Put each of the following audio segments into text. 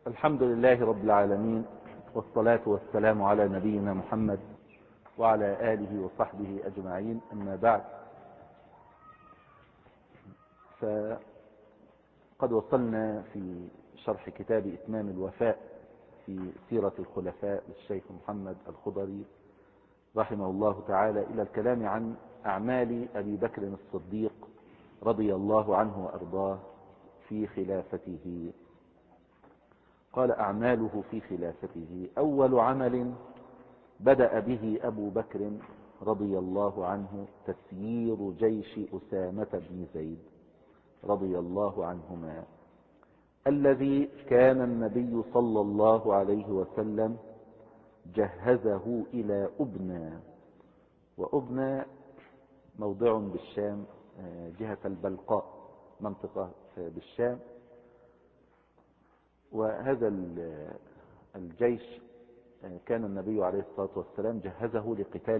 الحمد لله رب العالمين، والصلاة والسلام على نبينا محمد وعلى آله وصحبه أجمعين. أما بعد، فقد وصلنا في شرح كتاب إتمام الوفاء في سيرة الخلفاء للشيخ محمد الخضري رحمه الله تعالى إلى الكلام عن أعمال أبي بكر الصديق رضي الله عنه وأرضاه في خلافته. قال: أعماله في خلافته: أول عمل بدأ به أبو بكر رضي الله عنه تسيير جيش أسامة بن زيد رضي الله عنهما، الذي كان النبي صلى الله عليه وسلم جهزه إلى أبنى. وأبنى موضع بالشام جهة البلقاء، منطقة بالشام. وهذا الجيش كان النبي عليه الصلاة والسلام جهزه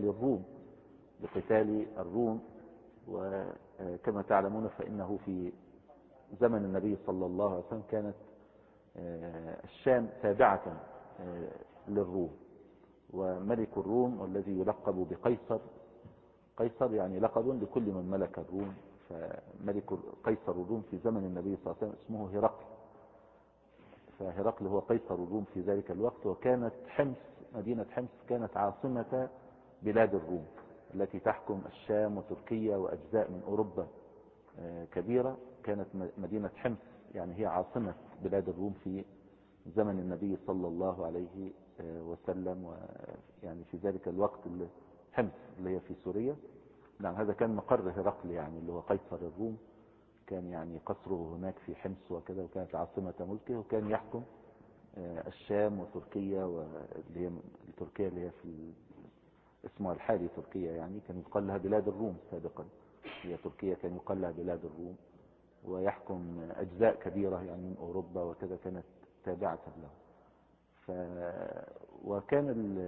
لقتال الروم. وكما تعلمون فإنه في زمن النبي صلى الله عليه وسلم كانت الشام تابعة للروم، وملك الروم والذي يلقب بقيصر، قيصر يعني لقب لكل من ملك الروم، فملك قيصر الروم في زمن النبي صلى الله عليه وسلم اسمه هرقل. فهرقل هو قيصر الروم في ذلك الوقت. وكانت حمص، مدينة حمص، كانت عاصمة بلاد الروم التي تحكم الشام وتركيا وأجزاء من أوروبا كبيرة. كانت مدينة حمص يعني هي عاصمة بلاد الروم في زمن النبي صلى الله عليه وسلم. ويعني في ذلك الوقت حمص اللي هي في سوريا، نعم، هذا كان مقر هرقل يعني اللي هو قيصر الروم. كان يعني قصره هناك في حمص وكذا، وكانت عاصمة ملكه، وكان يحكم الشام وتركيا، واللي هي تركيا اللي هي في اسمها الحالي تركيا، يعني كان يقال لها بلاد الروم سابقا. هي تركيا كان يقال لها بلاد الروم، ويحكم أجزاء كبيرة يعني من أوروبا وكذا، كانت تابعة له. وكان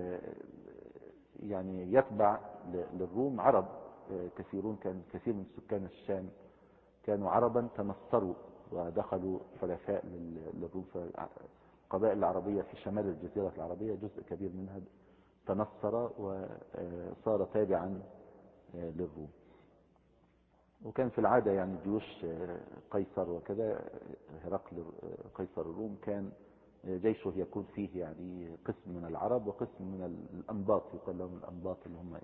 يعني يتبع للروم عرب كثيرون. كان كثير من سكان الشام كانوا عربا تنصروا ودخلوا حلفاء للروم. فالقبائل العربية في شمال الجزيرة العربية جزء كبير منها تنصر وصار تابعا للروم. وكان في العادة يعني جيوش قيصر وكذا، هرقل قيصر الروم، كان جيشه يكون فيه يعني قسم من العرب وقسم من الأنباط، يقال لهم الأنباط اللي هم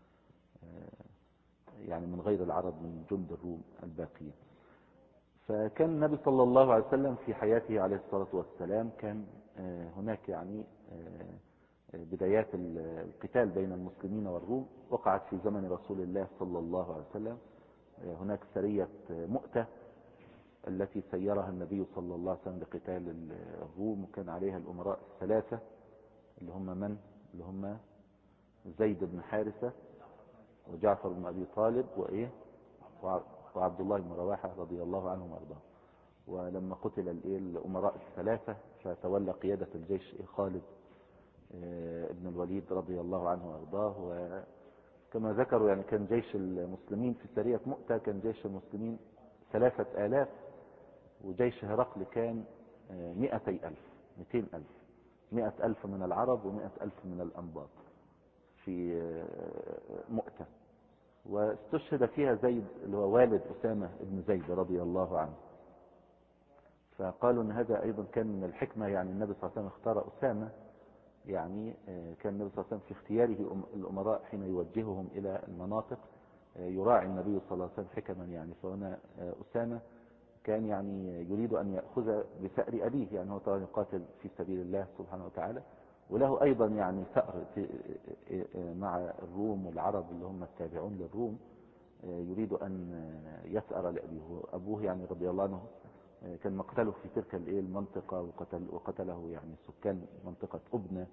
يعني من غير العرب، من جند الروم الباقيين. فكان النبي صلى الله عليه وسلم في حياته عليه الصلاة والسلام كان هناك يعني بدايات القتال بين المسلمين والروم وقعت في زمن رسول الله صلى الله عليه وسلم. هناك سرية مؤتة التي سيرها النبي صلى الله عليه وسلم لقتال الروم، وكان عليها الأمراء الثلاثة اللي هم زيد بن حارثة وجعفر بن أبي طالب وعبد الله بن رواحة رضي الله عنهم وارضاهم. ولما قتل الأمراء الثلاثة فتولى قيادة الجيش خالد ابن الوليد رضي الله عنه وارضاه. وكما ذكروا يعني كان جيش المسلمين في سرية مؤتة كان جيش المسلمين 3000، وجيش هرقل كان 200,000 100,000 من العرب و100,000 من الأنباط في مؤتة. واستشهد فيها زيد اللي هو والد أسامة بن زيد رضي الله عنه. فقالوا ان هذا ايضا كان من الحكمة، يعني النبي صلى الله عليه وسلم اختار أسامة، يعني كان النبي صلى الله عليه وسلم في اختياره الأمراء حين يوجههم إلى المناطق يراعي النبي صلى الله عليه وسلم حكما. يعني فهنا أسامة كان يعني يريد أن يأخذ بثأر أبيه، يعني هو طبعا يقاتل في سبيل الله سبحانه وتعالى، وله أيضا يعني ثأر مع الروم والعرب اللي هم التابعون للروم، يريد أن يثأر لأبيه. أبوه يعني رضي الله عنه كان مقتله في تلك المنطقة، وقتله يعني سكان منطقة أبنى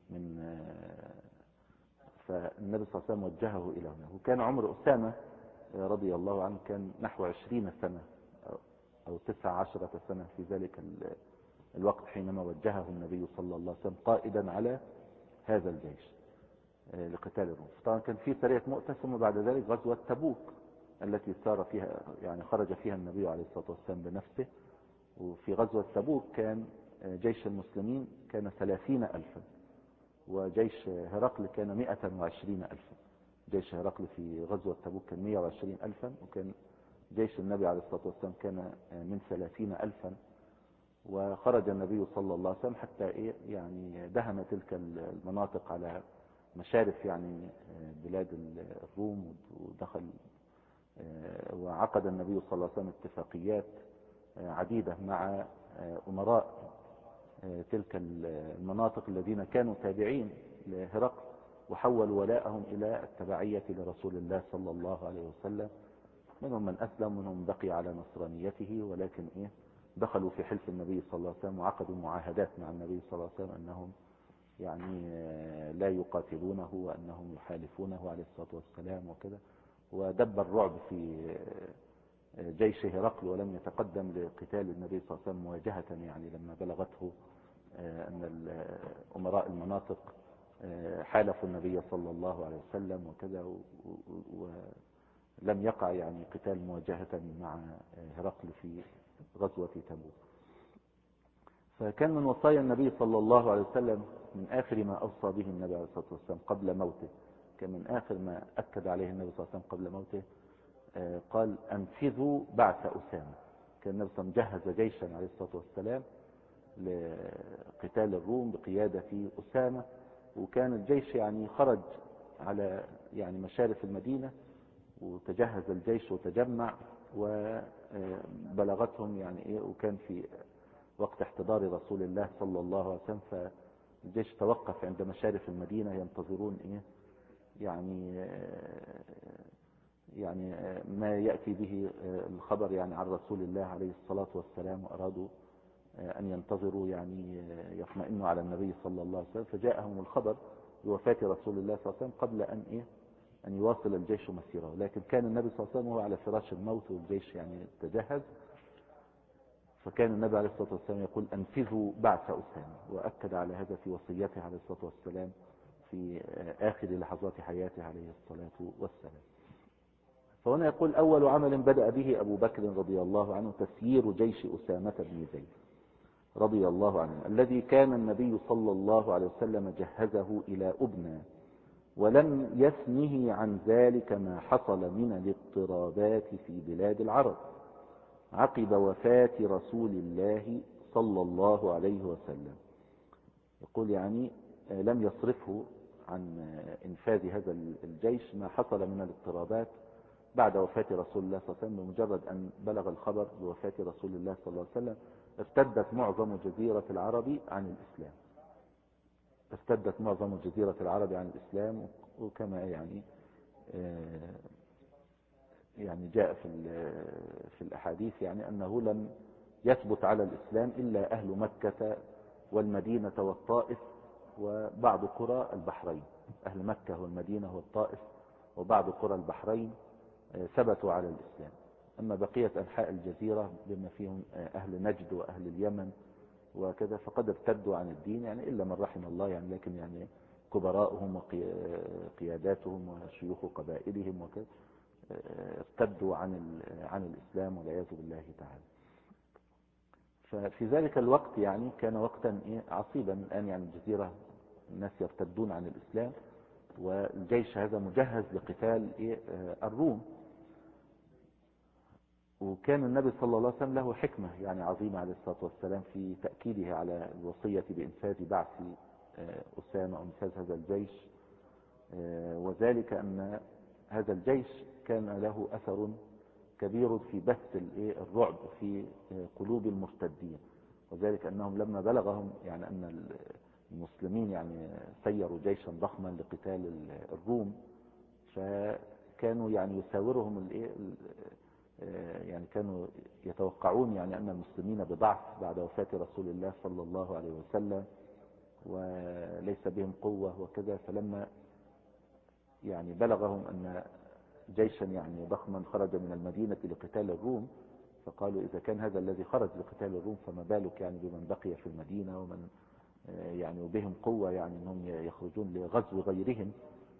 فالنبي صلى الله عليه وسلم وجهه إلى هنا. وكان عمر أسامة رضي الله عنه كان نحو 20 سنة أو 19 سنة في ذلك الوقت حينما وجهه النبي صلى الله عليه وسلم قائدا على هذا الجيش لقتال الروم. طبعا كان في سرية مؤتة، ثم بعد ذلك غزوة تبوك التي سار فيها يعني خرج فيها النبي عليه الصلاة والسلام بنفسه. وفي غزوة تبوك كان جيش المسلمين كان 30,000، وجيش هرقل كان 120,000. جيش هرقل في غزوة تبوك كان 120,000، وكان جيش النبي عليه الصلاة والسلام كان من 30,000. وخرج النبي صلى الله عليه وسلم حتى يعني دهم تلك المناطق على مشارف يعني بلاد الروم، ودخل وعقد النبي صلى الله عليه وسلم اتفاقيات عديدة مع أمراء تلك المناطق الذين كانوا تابعين لهرقل، وحولوا ولاءهم إلى التبعية لرسول الله صلى الله عليه وسلم. منهم من أسلم، منهم بقي على نصرانيته، ولكن دخلوا في حلف النبي صلى الله عليه وسلم، وعقدوا معاهدات مع النبي صلى الله عليه وسلم أنهم يعني لا يقاتلونه، وأنهم يحالفونه عليه الصلاة والسلام وكذا. ودب الرعب في جيش هرقل، ولم يتقدم لقتال النبي صلى الله عليه وسلم مواجهة، يعني لما بلغته أن أمراء المناطق حالفوا النبي صلى الله عليه وسلم وكذا، ولم يقع يعني قتال مواجهة مع هرقل في غزوة تبوك. فكان من وصايا النبي صلى الله عليه وسلم من آخر ما أوصى به النبي عليه الصلاة والسلام قبل موته، كان من آخر ما أكد عليه النبي صلى الله عليه وسلم قبل موته، قال أنفذوا بعث أسامة. كان النبي صلى الله عليه وسلم جهز جيشا عليه الصلاة والسلام لقتال الروم بقيادة أسامة، وكان الجيش يعني خرج على يعني مشارف المدينة، وتجهز الجيش وتجمع وبلغتهم يعني وكان في وقت احتضار رسول الله صلى الله عليه وسلم، فالجيش توقف عند مشارف المدينة ينتظرون يعني ما يأتي به الخبر يعني عن رسول الله عليه الصلاة والسلام، وأرادوا أن ينتظروا يعني يطمئنوا على النبي صلى الله عليه وسلم. فجاءهم الخبر بوفاة رسول الله صلى الله عليه وسلم قبل أن يواصل الجيش مسيره، لكن كان النبي صلى الله عليه وسلم وهو على فراش الموت، والجيش يعني تجهز. فكان النبي عليه الصلاة والسلام يقول أنفذوا بعث أسامة، وأكد على هذا في وصيته عليه الصلاة والسلام في آخر لحظات حياته عليه الصلاة والسلام. فهنا يقول أول عمل بدأ به أبو بكر رضي الله عنه تسيير جيش أسامة بن زيد رضي الله عنه، الذي كان النبي صلى الله عليه وسلم جهزه إلى أبنى، ولم يثنه عن ذلك ما حصل من الاضطرابات في بلاد العرب عقب وفاة رسول الله صلى الله عليه وسلم. يقول يعني لم يصرفه عن إنفاذ هذا الجيش ما حصل من الاضطرابات بعد وفاة رسول الله صلى الله عليه وسلم. بمجرد أن بلغ الخبر بوفاة رسول الله صلى الله عليه وسلم ارتدت معظم جزيرة العرب عن الإسلام، ارتدت معظم جزيرة العرب عن الإسلام. وكما يعني جاء في الأحاديث يعني أنه لم يثبت على الإسلام إلا أهل مكة والمدينة والطائف وبعض قرى البحرين. أهل مكة والمدينة والطائف وبعض قرى البحرين ثبتوا على الإسلام، أما بقية أنحاء الجزيرة بما فيهم أهل نجد وأهل اليمن وكذا فقد ارتدوا عن الدين، يعني إلا من رحم الله يعني، لكن يعني كبراءهم وقياداتهم وشيوخ قبائلهم وكذا ارتدوا عن الإسلام والعياذ بالله تعالى. ففي ذلك الوقت يعني كان وقتا عصيبا. الآن يعني الجزيرة الناس يرتدون عن الإسلام، والجيش هذا مجهز لقتال الروم. وكان النبي صلى الله عليه وسلم له حكمة يعني عظيمة عليه الصلاة والسلام في تأكيده على الوصية بإنفاذ بعث أسامة وإنفاذ هذا الجيش، وذلك أن هذا الجيش كان له أثر كبير في بث الرعب في قلوب المرتدين، وذلك أنهم لما بلغهم يعني أن المسلمين يعني سيروا جيشا ضخما لقتال الروم، فكانوا يعني يساورهم يعني كانوا يتوقعون يعني أن المسلمين بضعف بعد وفاة رسول الله صلى الله عليه وسلم وليس بهم قوة وكذا. فلما يعني بلغهم أن جيشا يعني ضخما خرج من المدينة لقتال الروم، فقالوا إذا كان هذا الذي خرج لقتال الروم فما بالك يعني بمن بقي في المدينة ومن يعني وبهم قوة يعني أنهم يخرجون لغزو غيرهم.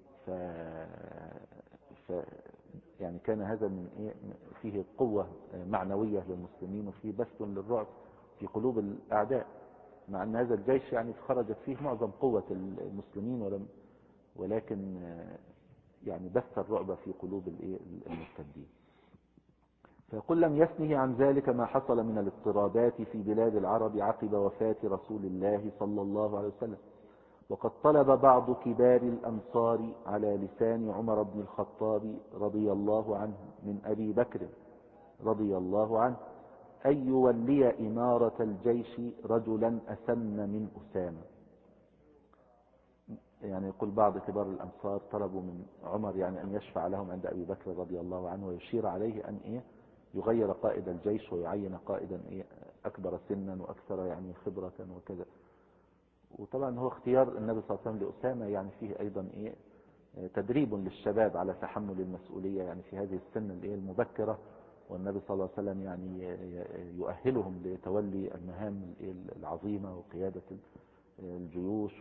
يعني كان هذا من فيه قوة معنوية للمسلمين، وفيه بث للرعب في قلوب الأعداء. مع أن هذا الجيش يعني خرجت فيه معظم قوة المسلمين، ولكن يعني بث الرعب في قلوب المرتدين. فيقول لم يثنه عن ذلك ما حصل من الاضطرابات في بلاد العرب عقب وفاة رسول الله صلى الله عليه وسلم. وقد طلب بعض كبار الأنصار على لسان عمر بن الخطاب رضي الله عنه من أبي بكر رضي الله عنه أن يولي إمارة الجيش رجلا أسن من أسامة. يعني يقول بعض كبار الأنصار طلبوا من عمر يعني أن يشفع لهم عند أبي بكر رضي الله عنه، ويشير عليه أن يغير قائد الجيش ويعين قائدا أكبر سنا وأكثر يعني خبرة وكذا. وطبعا هو اختيار النبي صلى الله عليه وسلم لأسامة يعني فيه أيضا تدريب للشباب على تحمل المسؤولية يعني في هذه السن المبكرة، والنبي صلى الله عليه وسلم يعني يؤهلهم لتولي المهام العظيمة وقيادة الجيوش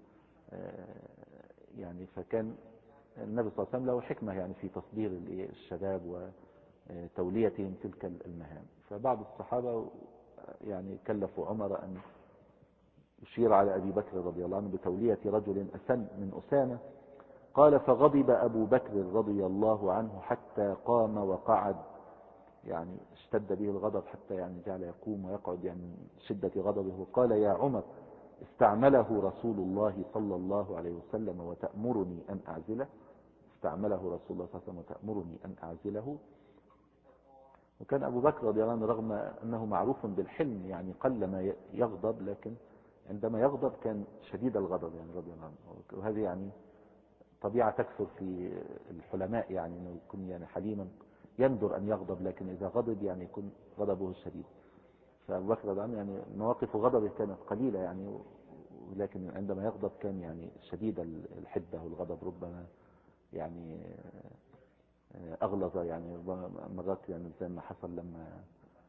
يعني فكان النبي صلى الله عليه وسلم له حكمة يعني في تصدير الشباب وتوليتهم تلك المهام. فبعض الصحابة يعني كلفوا عمر أن يشير على أبي بكر رضي الله عنه بتولية رجل أسن من أسامة. قال فغضب أبو بكر رضي الله عنه حتى قام وقعد، يعني اشتد به الغضب حتى يعني جعل يقوم ويقعد يعني من شدة غضبه. قال يا عمر استعمله رسول الله صلى الله عليه وسلم وتأمرني أن أعزله؟ استعمله رسول الله صلى الله عليه وسلم وتأمرني أن أعزله؟ وكان أبو بكر رضي الله عنه رغم أنه معروف بالحلم يعني قل ما يغضب، لكن عندما يغضب كان شديد الغضب يعني رضي الله عنه. وهذه يعني طبيعة تكثر في الحلماء، يعني أنه يكون يعني حليما يندر أن يغضب، لكن إذا غضب يعني يكون غضبه شديد. فأبو بكر رضي الله عنه يعني مواقف غضبه كانت قليلة يعني، ولكن عندما يغضب كان يعني شديد الحدة والغضب، ربما يعني أغلظ يعني مرات يعني زي ما حصل لما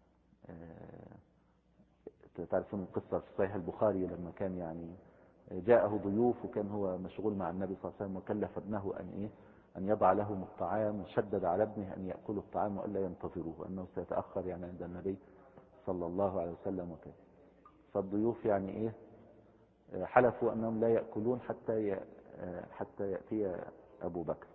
تعرفون القصة في صحيح البخاري لما كان يعني جاءه ضيوف وكان هو مشغول مع النبي صلى الله عليه وسلم، وكلف ابنه أن يضع لهم الطعام، وشدد على ابنه أن يأكلوا الطعام وألا ينتظروه وأنه سيتأخر يعني عند النبي صلى الله عليه وسلم وكذا. فالضيوف يعني حلفوا أنهم لا يأكلون حتى يأتي أبو بكر،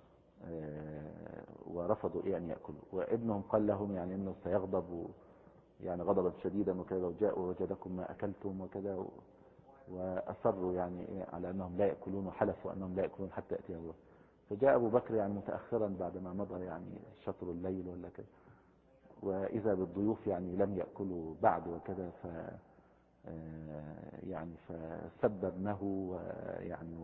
ورفضوا أن يأكلوا. وابنهم قال لهم يعني أنه سيغضب يعني غضبا شديدا وكذا، وجاءوا وجدكم ما أكلتم وكذا، وأصروا يعني على أنهم لا يأكلون، وحلفوا أنهم لا يأكلون حتى يأتي أبو بكر. فجاء أبو بكر يعني متأخرا بعدما مضى يعني شطر الليل ولا كذا، وإذا بالضيوف يعني لم يأكلوا بعد وكذا، يعني فسب ابنه ويعني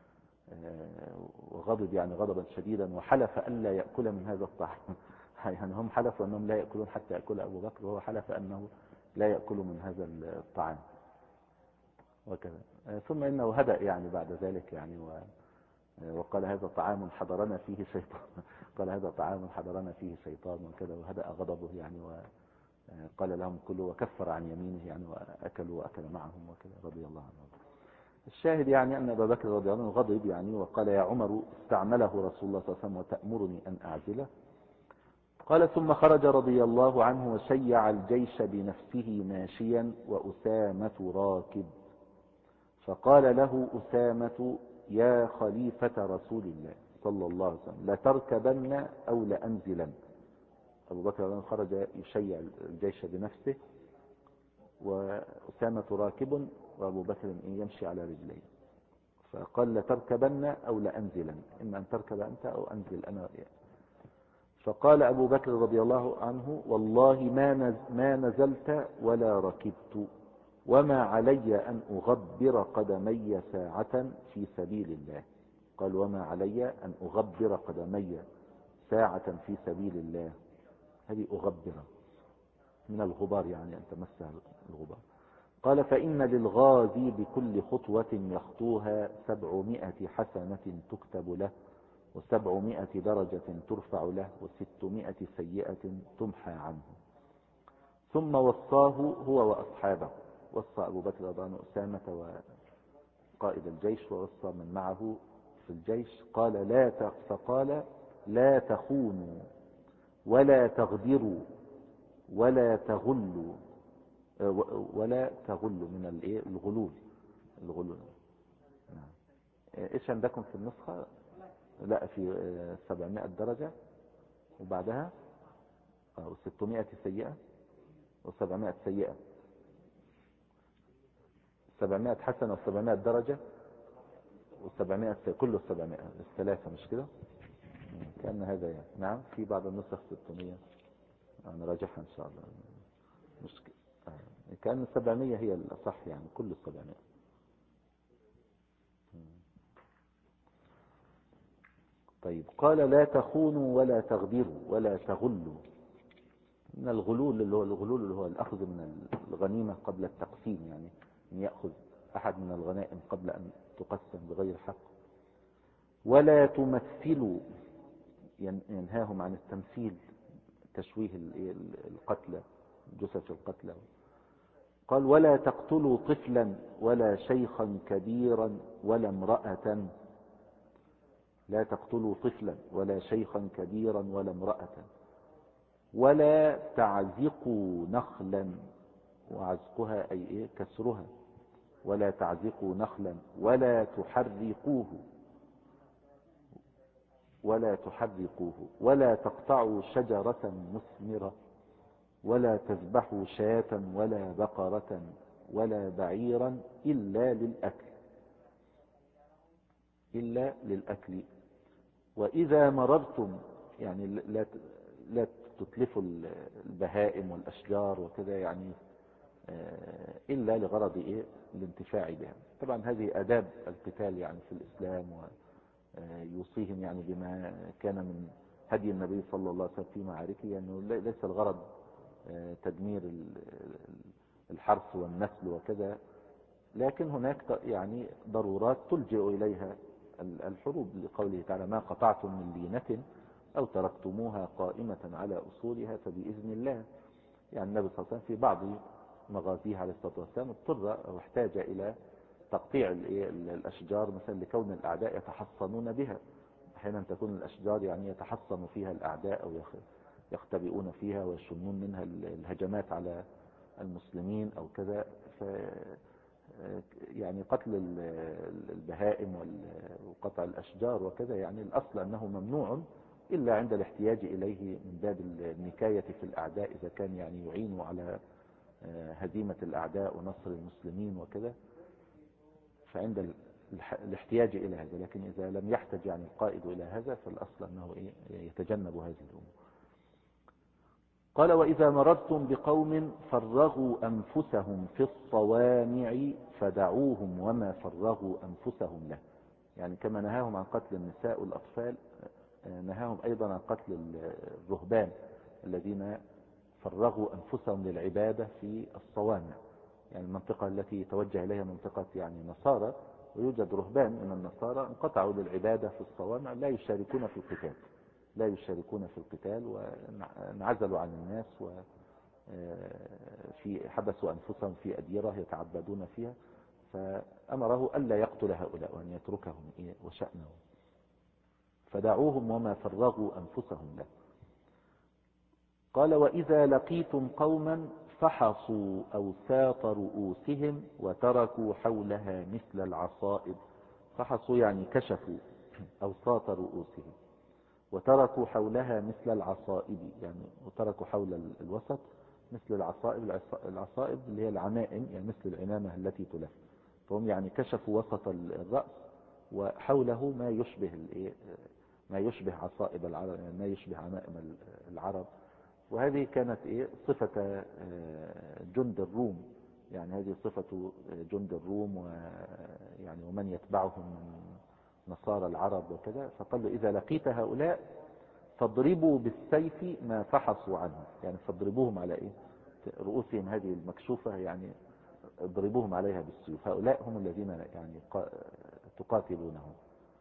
وغضب يعني غضبا شديدا، وحلف ألا يأكل من هذا الطعام. يعني هم حلفوا أنهم لا يأكلون حتى يأكل أبو بكر، وهو حلف أنه لا يأكل من هذا الطعام وكذا. ثم إنه هدأ يعني بعد ذلك يعني وقال هذا طعام حضرنا فيه شيطان. قال هذا طعام حضرنا فيه شيطان وكذا، وهدأ غضبه يعني، وقال لهم كلوا وكفر عن يمينه يعني، وأكلوا وأكل معهم وكذا رضي الله عنه. الشاهد يعني أن أبا بكر رضي الله عنه غضب يعني، وقال يا عمر استعمله رسول الله صلى الله عليه وسلم وتأمرني أن أعزله؟ قال ثم خرج رضي الله عنه وشيع الجيش بنفسه ماشيا وأسامة راكب، فقال له أسامة يا خليفة رسول الله صلى الله عليه وسلم لتركبن أو لأنزلن. أبو بكر خرج يشيع الجيش بنفسه، وأسامة راكب، وأبو بكر يمشي على رجليه. فقال لتركبن أو لأنزلن، إما أن تركب أنت أو أنزل أنا. فقال أبو بكر رضي الله عنه والله ما نزلت ولا ركبت، وما علي أن أغبر قدمي ساعة في سبيل الله. قال وما علي أن أغبر قدمي ساعة في سبيل الله. هذه أغبر من الغبار يعني أن تمسها الغبار. قال فإن للغازي بكل خطوة يخطوها 700 حسنة تكتب له، و700 درجة ترفع له، و600 سيئة تمحى عنه. ثم وصاه هو وأصحابه، وصى أبو بكر رضي الله عنه أسامة وقائد الجيش، ووصى من معه في الجيش. فقال لا تخونوا ولا تغدروا ولا تغلوا ولا تغل من الايه الغلول. نعم. ايش عندكم في النسخة؟ لا، في 700 درجة وبعدها و600 سيئة و700 سيئة، 700 حسنة و700 درجة و700 سيئة، كله 700 الثلاثة، مش كده؟ كأن هذا يعني. نعم، في بعض النسخ 600، نراجعها إن شاء الله. مش كأن 700 هي الأصح، يعني كل 700. طيب، قال لا تخونوا ولا تغدروا ولا تغلوا. من الغلول اللي هو الأخذ من الغنيمة قبل التقسيم، يعني أن يأخذ أحد من الغنائم قبل أن تقسم بغير حق. ولا تمثلوا، ينهاهم عن التمثيل، تشويه القتلى، جثث القتلى. قال ولا تقتلوا طفلا ولا شيخا كبيرا ولا امرأة. لا تقتلوا طفلا ولا شيخا كبيرا ولا امرأة. ولا تعزقوا نخلا، وعزقها أي إيه؟ كسرها. ولا تعزقوا نخلا ولا تحرقوه ولا تقطعوا شجرة مثمرة ولا تذبحوا شاة ولا بقرة ولا بعيرا إلا للأكل. وإذا مررتم، يعني لا تتلفوا البهائم والأشجار وكذا، يعني إلا لغرض إيه؟ الانتفاع بها. طبعا هذه آداب القتال يعني في الإسلام، ويوصيهم يعني بما كان من هدي النبي صلى الله عليه وسلم في معاركه، يعني ليس الغرض تدمير الحرث والنسل وكذا، لكن هناك يعني ضرورات تلجئ إليها الحروب، لقوله تعالى ما قطعتم من لينة أو تركتموها قائمة على أصولها فبإذن الله. يعني النبي صلى الله عليه وسلم في بعض مغازيه عليه الصلاة والسلام اضطر أو احتاج إلى تقطيع الأشجار مثلا لكون الأعداء يتحصنون بها. أحيانا تكون الأشجار يعني يتحصن فيها الأعداء أو يختبئون فيها ويشنون منها الهجمات على المسلمين أو كذا. يعني قتل البهائم وقطع الأشجار وكذا، يعني الأصل أنه ممنوع إلا عند الاحتياج إليه من باب النكاية في الأعداء، إذا كان يعني يعين على هزيمة الأعداء ونصر المسلمين وكذا، فعند الاحتياج إلى هذا. لكن إذا لم يحتج يعني القائد إلى هذا، فالأصل أنه يتجنب هذه الأمور. قال وإذا مررتم بقوم فرغوا أنفسهم في الصوامع فدعوهم وما فرغوا أنفسهم له. يعني كما نهاهم عن قتل النساء والأطفال، نهاهم أيضا عن قتل الرهبان الذين فرغوا أنفسهم للعبادة في الصوامع، يعني المنطقة التي توجه إليها منطقة يعني نصارى، ويوجد رهبان من النصارى انقطعوا للعبادة في الصوامع، لا يشاركون في القتال وانعزلوا عن الناس، وفي حبسوا أنفسهم في أديرة يتعبدون فيها، فأمره ألا يقتل هؤلاء وأن يتركهم وشأنهم. فدعوهم وما فرغوا أنفسهم له. قال وإذا لقيتم قوما فحصوا أوساط رؤوسهم وتركوا حولها مثل العصائب. فحصوا يعني كشفوا أوساط رؤوسهم وتركوا حولها مثل العصائب، يعني وتركوا حول الوسط مثل العصائب. العصائب اللي هي العمائم، يعني مثل العمامة التي تلف. فهم يعني كشفوا وسط الرأس وحوله ما يشبه عصائب العرب، يعني ما يشبه عمائم العرب. وهذه كانت صفة جند الروم، يعني هذه صفة جند الروم ويعني ومن يتبعهم من نصارى العرب وكذا. فقال له إذا لقيت هؤلاء فاضربوا بالسيف ما فحصوا عنه، يعني فاضربوهم على رؤوسهم هذه المكشوفة، يعني اضربوهم عليها بالسيوف. هؤلاء هم الذين يعني تقاتلونهم،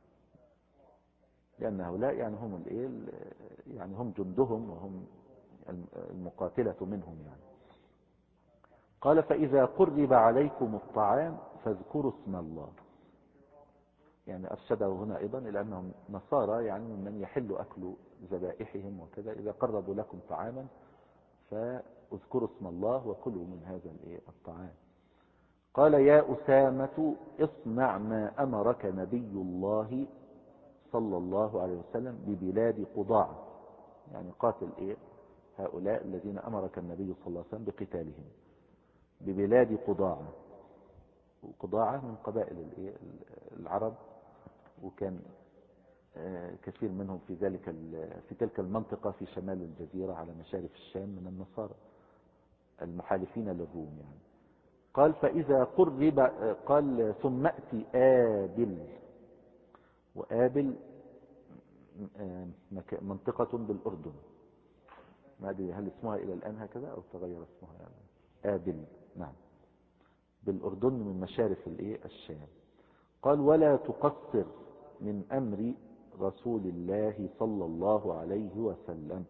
لأن هؤلاء يعني هم يعني هم جندهم وهم المقاتلة منهم يعني. قال فإذا قرب عليكم الطعام فاذكروا اسم الله. يعني أرشده هنا أيضا إلى أنهم نصارى، يعني من يحل أكل ذبائحهم وكذا. إذا قربوا لكم طعاما فاذكروا اسم الله وكلوا من هذا الطعام. قال يا أسامة اصنع ما أمرك نبي الله صلى الله عليه وسلم ببلاد قضاعة، يعني قاتل هؤلاء الذين أمرك النبي صلى الله عليه وسلم بقتالهم ببلاد قضاعة. وقضاعة من قبائل العرب، وكان كثير منهم في تلك المنطقة في شمال الجزيرة على مشارف الشام من النصارى المحالفين للروم يعني. قال فإذا قرب، قال ثم أتي آبل، وآبل منطقة بالأردن، ما أدري هل اسمها إلى الآن هكذا أو تغير اسمها يعني. آبل نعم بالأردن من مشارف الشام. قال ولا تقصر من أمر رسول الله صلى الله عليه وسلم،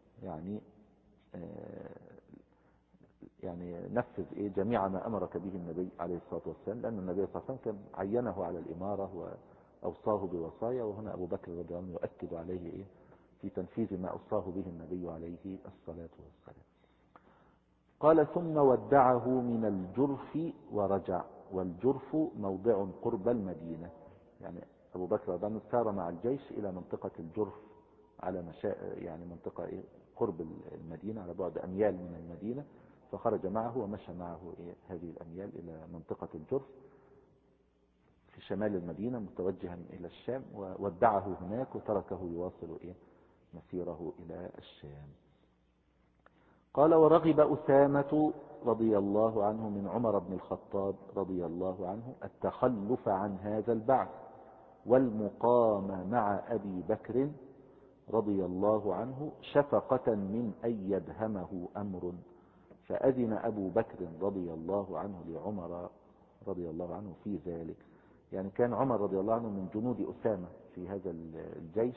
يعني نفذ جميع ما أمرك به النبي عليه الصلاة والسلام، لأن النبي صلى الله عليه وسلم كان عينه على الإمارة وأوصاه بوصايا، وهنا أبو بكر رضي الله عنه يؤكد عليه في تنفيذ ما أوصاه به النبي عليه الصلاة والسلام. قال ثم ودعه من الجرف ورجع، والجرف موضع قرب المدينة، يعني أبو بكر رضي الله عنه سار مع الجيش إلى منطقة الجرف على يعني منطقة قرب المدينة على بعد أميال من المدينة، فخرج معه ومشى معه هذه الأميال إلى منطقة الجرف في شمال المدينة متوجها إلى الشام، وودعه هناك وتركه يواصل مسيره إلى الشام. قال ورغب أسامة رضي الله عنه من عمر بن الخطاب رضي الله عنه التخلف عن هذا البعث والمقام مع أبي بكر رضي الله عنه شفقة من أن يدهمه أمر، فأذن أبو بكر رضي الله عنه لعمر رضي الله عنه في ذلك. يعني كان عمر رضي الله عنه من جنود أسامة في هذا الجيش،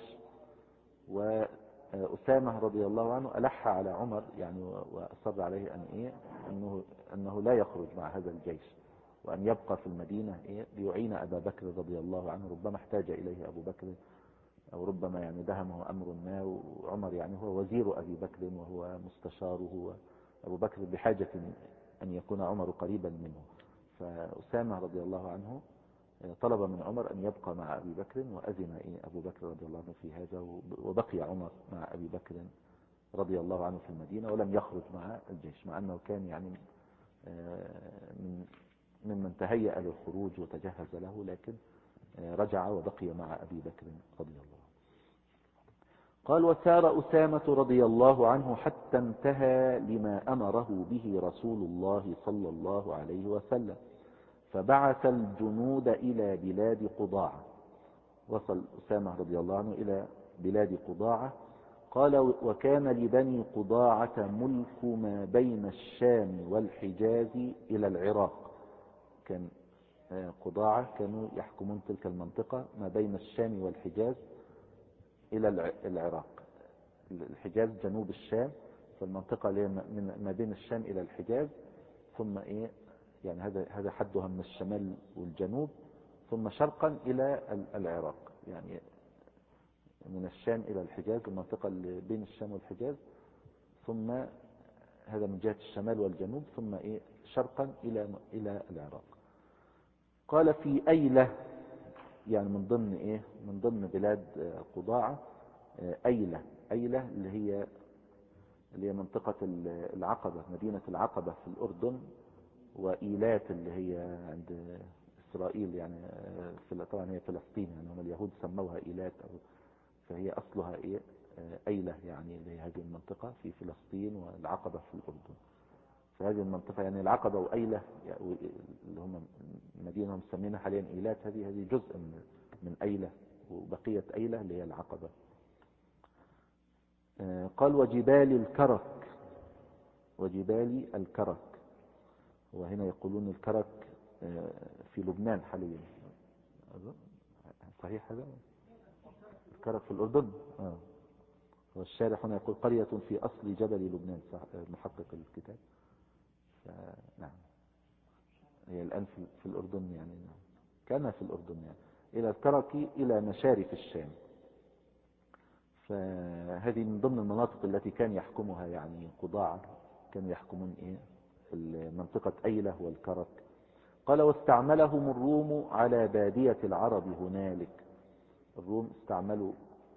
وأسامة رضي الله عنه ألح على عمر يعني وأصر عليه أنه لا يخرج مع هذا الجيش، وأن يبقى في المدينة ليعين أبا بكر رضي الله عنه، ربما احتاج إليه أبو بكر أو ربما يعني دهمه أمر ما، وعمر يعني هو وزير أبي بكر وهو مستشاره، أبو بكر بحاجة أن يكون عمر قريبا منه. فأسامة رضي الله عنه طلب من عمر أن يبقى مع أبي بكر، وأذن أبو بكر رضي الله عنه في هذا، وبقي عمر مع أبي بكر رضي الله عنه في المدينة ولم يخرج مع الجيش، مع أنه كان يعني ممن تهيأ للخروج وتجهز له، لكن رجع وبقي مع أبي بكر رضي الله عنه. قال وسار أسامة رضي الله عنه حتى انتهى لما أمره به رسول الله صلى الله عليه وسلم، فبعث الجنود إلى بلاد قضاعة. وصل أسامة رضي الله عنه إلى بلاد قضاعة. قال وكان لبني قضاعة ملك ما بين الشام والحجاز إلى العراق. كان قضاعة كانوا يحكمون تلك المنطقة ما بين الشام والحجاز إلى العراق. الحجاز جنوب الشام، فالمنطقة ما بين الشام إلى الحجاز، ثم يعني هذا حدها من الشمال والجنوب، ثم شرقا إلى العراق، يعني من الشام إلى الحجاز المنطقة اللي بين الشام والحجاز، ثم هذا من جهة الشمال والجنوب، ثم شرقا إلى العراق. قال في أيلة، يعني من ضمن بلاد قضاعة أيلة اللي هي منطقة العقبة، مدينة العقبة في الأردن، وإيلات اللي هي عند إسرائيل، يعني طبعا هي فلسطين، يعني هم اليهود سموها إيلات، فهي أصلها أيلة، يعني اللي هي هذه المنطقة في فلسطين، والعقبة في الأردن. فهذه المنطقة يعني العقبة وأيلة اللي هم مدينة هم مسمينها حاليا إيلات، هذه جزء من أيلة، وبقية أيلة اللي هي العقبة. قال وجبال الكرك، وهنا يقولون الكرك في لبنان حاليا، صحيح هذا؟ الكرك في الأردن. والشارح هنا يقول قرية في أصل جبل لبنان، محقق الكتاب. نعم هي الآن في الأردن، يعني كان في الأردن، يعني إلى الكرك إلى مشارف الشام. فهذه من ضمن المناطق التي كان يحكمها يعني قضاعة، كانوا يحكمون منطقة أيلة والكرك. قال واستعملهم الروم على بادية العرب هنالك. الروم استعملوا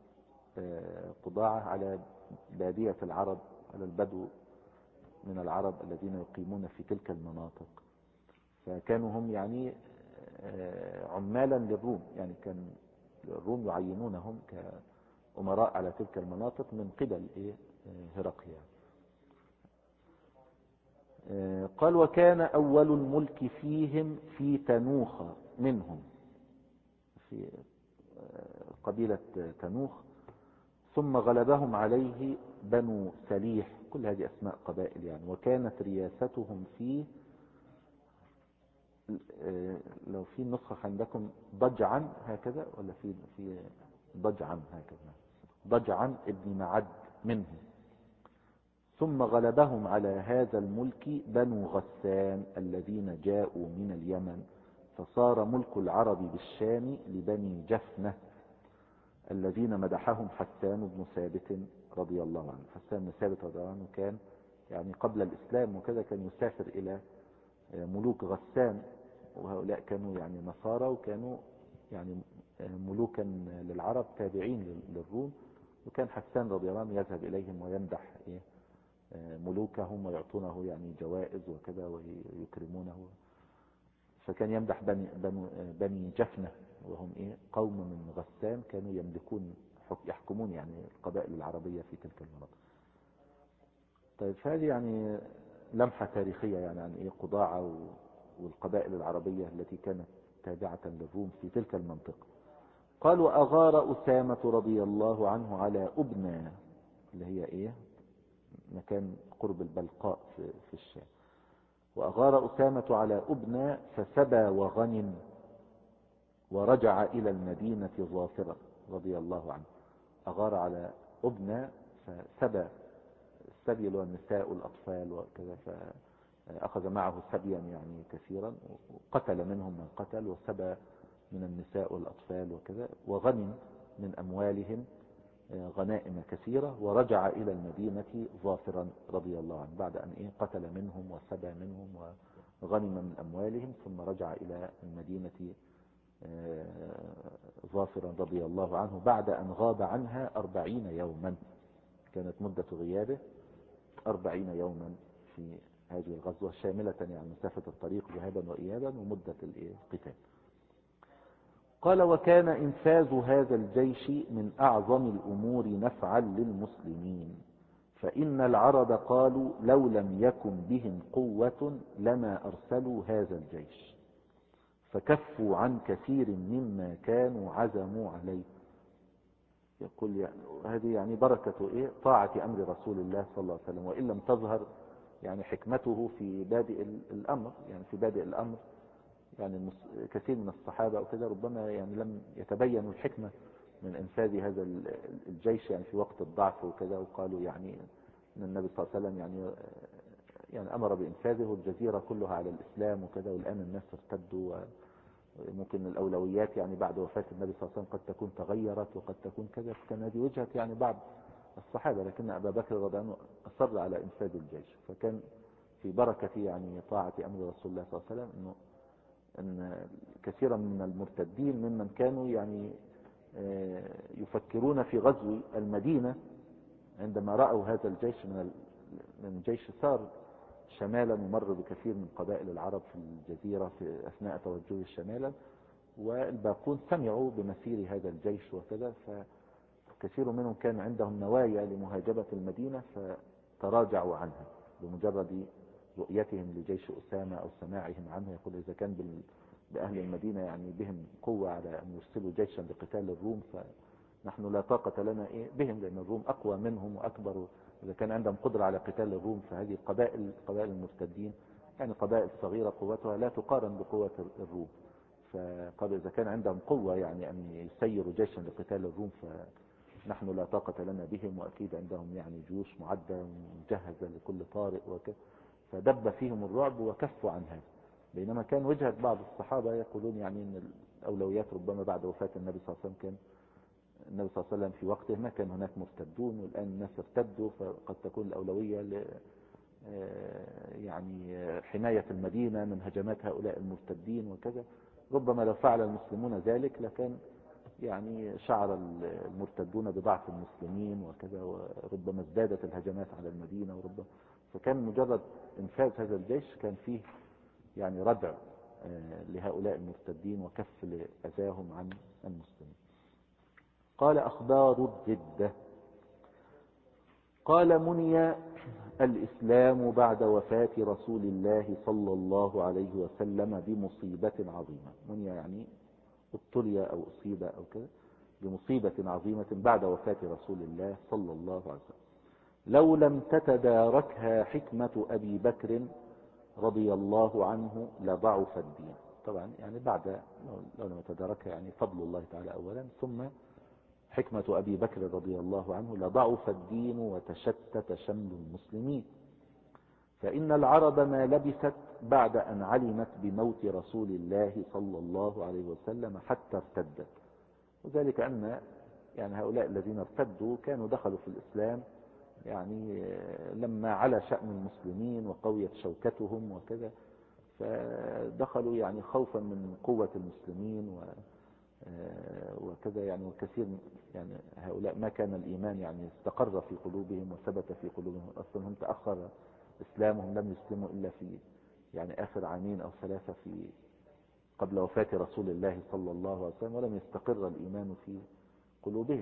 قضاعة على بادية العرب، على البدو من العرب الذين يقيمون في تلك المناطق. فكانوا هم يعني عمالا للروم، يعني كان الروم يعينونهم كأمراء على تلك المناطق من قبل هرقل. قال وكان أول الملك فيهم في تنوخ منهم، في قبيلة تنوخ، ثم غلبهم عليه بنو سليح. كل هذه أسماء قبائل يعني. وكانت رياستهم فيه، لو في نسخة عندكم ضجعا هكذا ولا في ضجعا هكذا، ضجعا ابن معد منهم. ثم غلبهم على هذا الملك بنو غسان الذين جاءوا من اليمن، فصار ملك العرب بالشام لبني جفنة الذين مدحهم حسان بن ثابت رضي الله عنه. حسان بن ثابت رضي الله عنه كان يعني قبل الإسلام وكذا كان يسافر إلى ملوك غسان، وهؤلاء كانوا يعني نصارى، وكانوا يعني ملوكا للعرب تابعين للروم. وكان حسان رضي الله عنه يذهب إليهم ويمدح ملوكهم ويعطونه يعني جوائز وكذا ويكرمونه. فكان يمدح بني جفنة، وهم قوم من غسان كانوا يملكون يحكمون يعني القبائل العربية في تلك المناطق. طيب هذه يعني لمحة تاريخية يعني عن قضاعة والقبائل العربية التي كانت تابعة للروم في تلك المنطقة. قال وأغار أسامة رضي الله عنه على أبنى، اللي هي مكان قرب البلقاء في الشام. وأغار أسامة على أبنى فسبى وغنم ورجع إلى المدينة ظافرا رضي الله عنه. أغار على أبنى فسبى، السبي له النساء والأطفال وكذا، فأخذ معه سبيا يعني كثيرا، وقتل منهم من قتل، وسبى من النساء والأطفال وكذا، وغنم من أموالهم غنائم كثيرة، ورجع إلى المدينة ظافرا رضي الله عنه بعد أن قتل منهم وسبى منهم وغنم من أموالهم، ثم رجع إلى المدينة ظافرا رضي الله عنه بعد أن غاب عنها 40 يوما. كانت مدة غيابه 40 يوما في هذه الغزوة، شاملة يعني مسافة الطريق ذهابا وإيابا ومدة القتال. قال وكان إنفاذ هذا الجيش من أعظم الأمور نفعا للمسلمين، فإن العرب قالوا لو لم يكن بهم قوة لما أرسلوا هذا الجيش، فكفوا عن كثير مما كانوا عزموا عليه. يقول يعني هذه يعني بركة طاعة أمر رسول الله صلى الله عليه وسلم، وإن لم تظهر يعني حكمته في بادئ الأمر. يعني في بادئ الأمر يعني كثير من الصحابة وكذا ربما يعني لم يتبينوا الحكمة من إنفاذ هذا الجيش يعني في وقت الضعف وكذا، وقالوا يعني أن النبي صلى الله عليه وسلم يعني أمر بإنفاذه، والجزيرة كلها على الإسلام وكذا، والآن الناس ارتدوا، وممكن الأولويات يعني بعد وفاة النبي صلى الله عليه وسلم قد تكون تغيرت وقد تكون كذا. كان هذه وجهة يعني بعض الصحابة، لكن أبا بكر رضي الله عنه أصر على إنفاذ الجيش. فكان في بركة يعني طاعة أمر رسول الله صلى الله عليه وسلم أن كثيرا من المرتدين ممن كانوا يعني يفكرون في غزو المدينة، عندما رأوا هذا الجيش من جيش سار شمالا ومر بكثير من قبائل العرب في الجزيرة في أثناء توجهه شمالا، والباقون سمعوا بمسير هذا الجيش وكذا، فكثير منهم كان عندهم نوايا لمهاجمة المدينة فتراجعوا عنها بمجرد رؤيتهم لجيش أسامة أو سماعهم عنه. يقول إذا كان بأهل المدينة يعني بهم قوة على أن يرسلوا جيشا لقتال الروم، فنحن لا طاقة لنا بهم، لأن الروم أقوى منهم وأكبر. إذا كان عندهم قدرة على قتال الروم، فهذه قبائل المرتدين يعني قبائل صغيرة قوتها لا تقارن بقوة الروم. فقال إذا كان عندهم قوة يعني أن يسيروا جيشا لقتال الروم، فنحن لا طاقة لنا بهم، وأكيد عندهم يعني جيوش معدة مجهزة لكل طارئ وكذا. فدب فيهم الرعب وكفوا عن هذا. بينما كان وجهة بعض الصحابة يقولون يعني أن الأولويات ربما بعد وفاة النبي صلى الله عليه وسلم كان النبي صلى الله عليه وسلم في وقته ما كان هناك مرتدون، والآن الناس ارتدوا، فقد تكون الأولوية يعني حماية المدينة من هجمات هؤلاء المرتدين وكذا. ربما لو فعل المسلمون ذلك لكان يعني شعر المرتدون بضعف المسلمين وكذا، وربما ازدادت الهجمات على المدينة، فكان مجرد انفاذ هذا الجيش كان فيه يعني ردع لهؤلاء المرتدين وكف لأذاهم عن المسلمين. قال أخبار الردة. قال مني الإسلام بعد وفاة رسول الله صلى الله عليه وسلم بمصيبة عظيمة. مني يعني ابتلي أو أصيب أو كذا بمصيبة عظيمة بعد وفاة رسول الله صلى الله عليه وسلم، لو لم تتداركها حكمة أبي بكر رضي الله عنه لضعف الدين. طبعا يعني بعد لو لم تتداركها يعني فضل الله تعالى أولا، ثم حكمة أبي بكر رضي الله عنه لضعف الدين وتشتت شمل المسلمين. فإن العرب ما لبثت بعد أن علمت بموت رسول الله صلى الله عليه وسلم حتى ارتدت، وذلك أن يعني هؤلاء الذين ارتدوا كانوا دخلوا في الإسلام يعني لما على شأن المسلمين وقويت شوكتهم وكذا، فدخلوا يعني خوفا من قوة المسلمين وكذا يعني. وكثير يعني هؤلاء ما كان الإيمان يعني استقر في قلوبهم وثبت في قلوبهم، أصلا هم تأخر إسلامهم، لم يسلموا إلا في يعني آخر عامين أو ثلاثة في قبل وفاة رسول الله صلى الله عليه وسلم، ولم يستقر الإيمان في قلوبهم.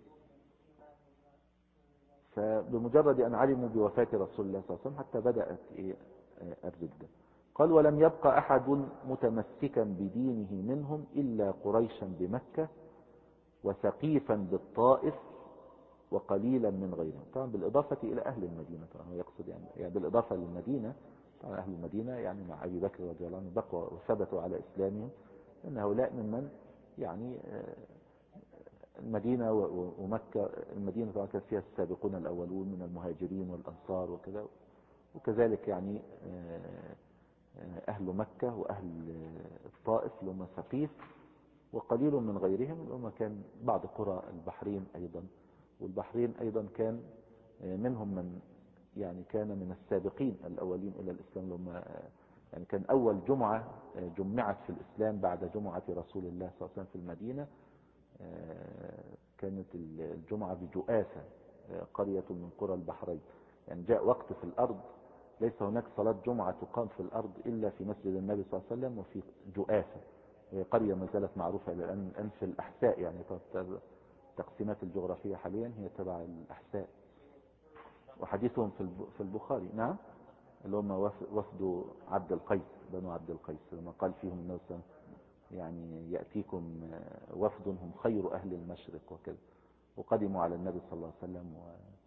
فبمجرد أن علموا بوفاة رسول الله صلى الله عليه وسلم حتى بدأت الردة. قال ولم يبقى أحد متمسكا بدينه منهم إلا قريشا بمكة وثقيفا بالطائف وقليلا من غيرهم. طبعا بالإضافة إلى أهل المدينة، طبعا هو يقصد يعني بالإضافة للمدينة، طبعا أهل المدينة يعني مع أبي بكر رضي الله عنه بقوا وثبتوا على إسلامهم، إن هؤلاء ممن يعني المدينة ومكة. المدينة طبعا كان فيها السابقون الأولون من المهاجرين والأنصار وكذا، وكذلك يعني أهل مكة وأهل الطائف اللي هم ثقيف وقليل من غيرهم اللي هم كان بعض قرى البحرين أيضا. والبحرين أيضا كان منهم من يعني كان من السابقين الأولين إلى الإسلام، اللي هم يعني كان أول جمعة جمعت في الإسلام بعد جمعة رسول الله صلى الله عليه وسلم في المدينة كانت الجمعة بجؤاسة، قرية من قرى البحرين. يعني جاء وقت في الأرض ليس هناك صلاة جمعة تقام في الأرض إلا في مسجد النبي صلى الله عليه وسلم وفي جؤاسة، وهي قرية ما زالت معروفة إلى الآن في الأحساء. يعني التقسيمات الجغرافية حاليا هي تبع الأحساء، وحديثهم في البخاري. نعم، اللي هم وفد عبد القيس، بنو عبد القيس، لما قال فيهم النبي صلى الله عليه وسلم يعني يأتيكم وفد هم خير أهل المشرق وكذا، وقدموا على النبي صلى الله عليه وسلم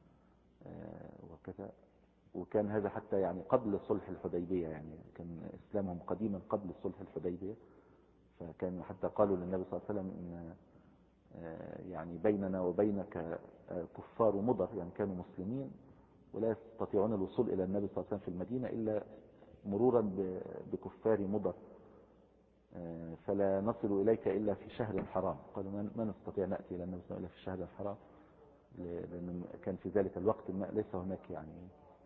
وكذا. وكان هذا حتى يعني قبل صلح الحديبية، يعني كان إسلامهم قديما قبل صلح الحديبية، فكان حتى قالوا للنبي صلى الله عليه وسلم إن يعني بيننا وبينك كفار مضر، يعني كانوا مسلمين ولا يستطيعون الوصول إلى النبي صلى الله عليه وسلم في المدينة إلا مرورا بكفار مضر، فلا نصل إليك إلا في شهر حرام. قالوا ما نستطيع نأتي إلى النبي صلى الله عليه وسلم إلا في الشهر الحرام، لأن كان في ذلك الوقت ليس هناك يعني.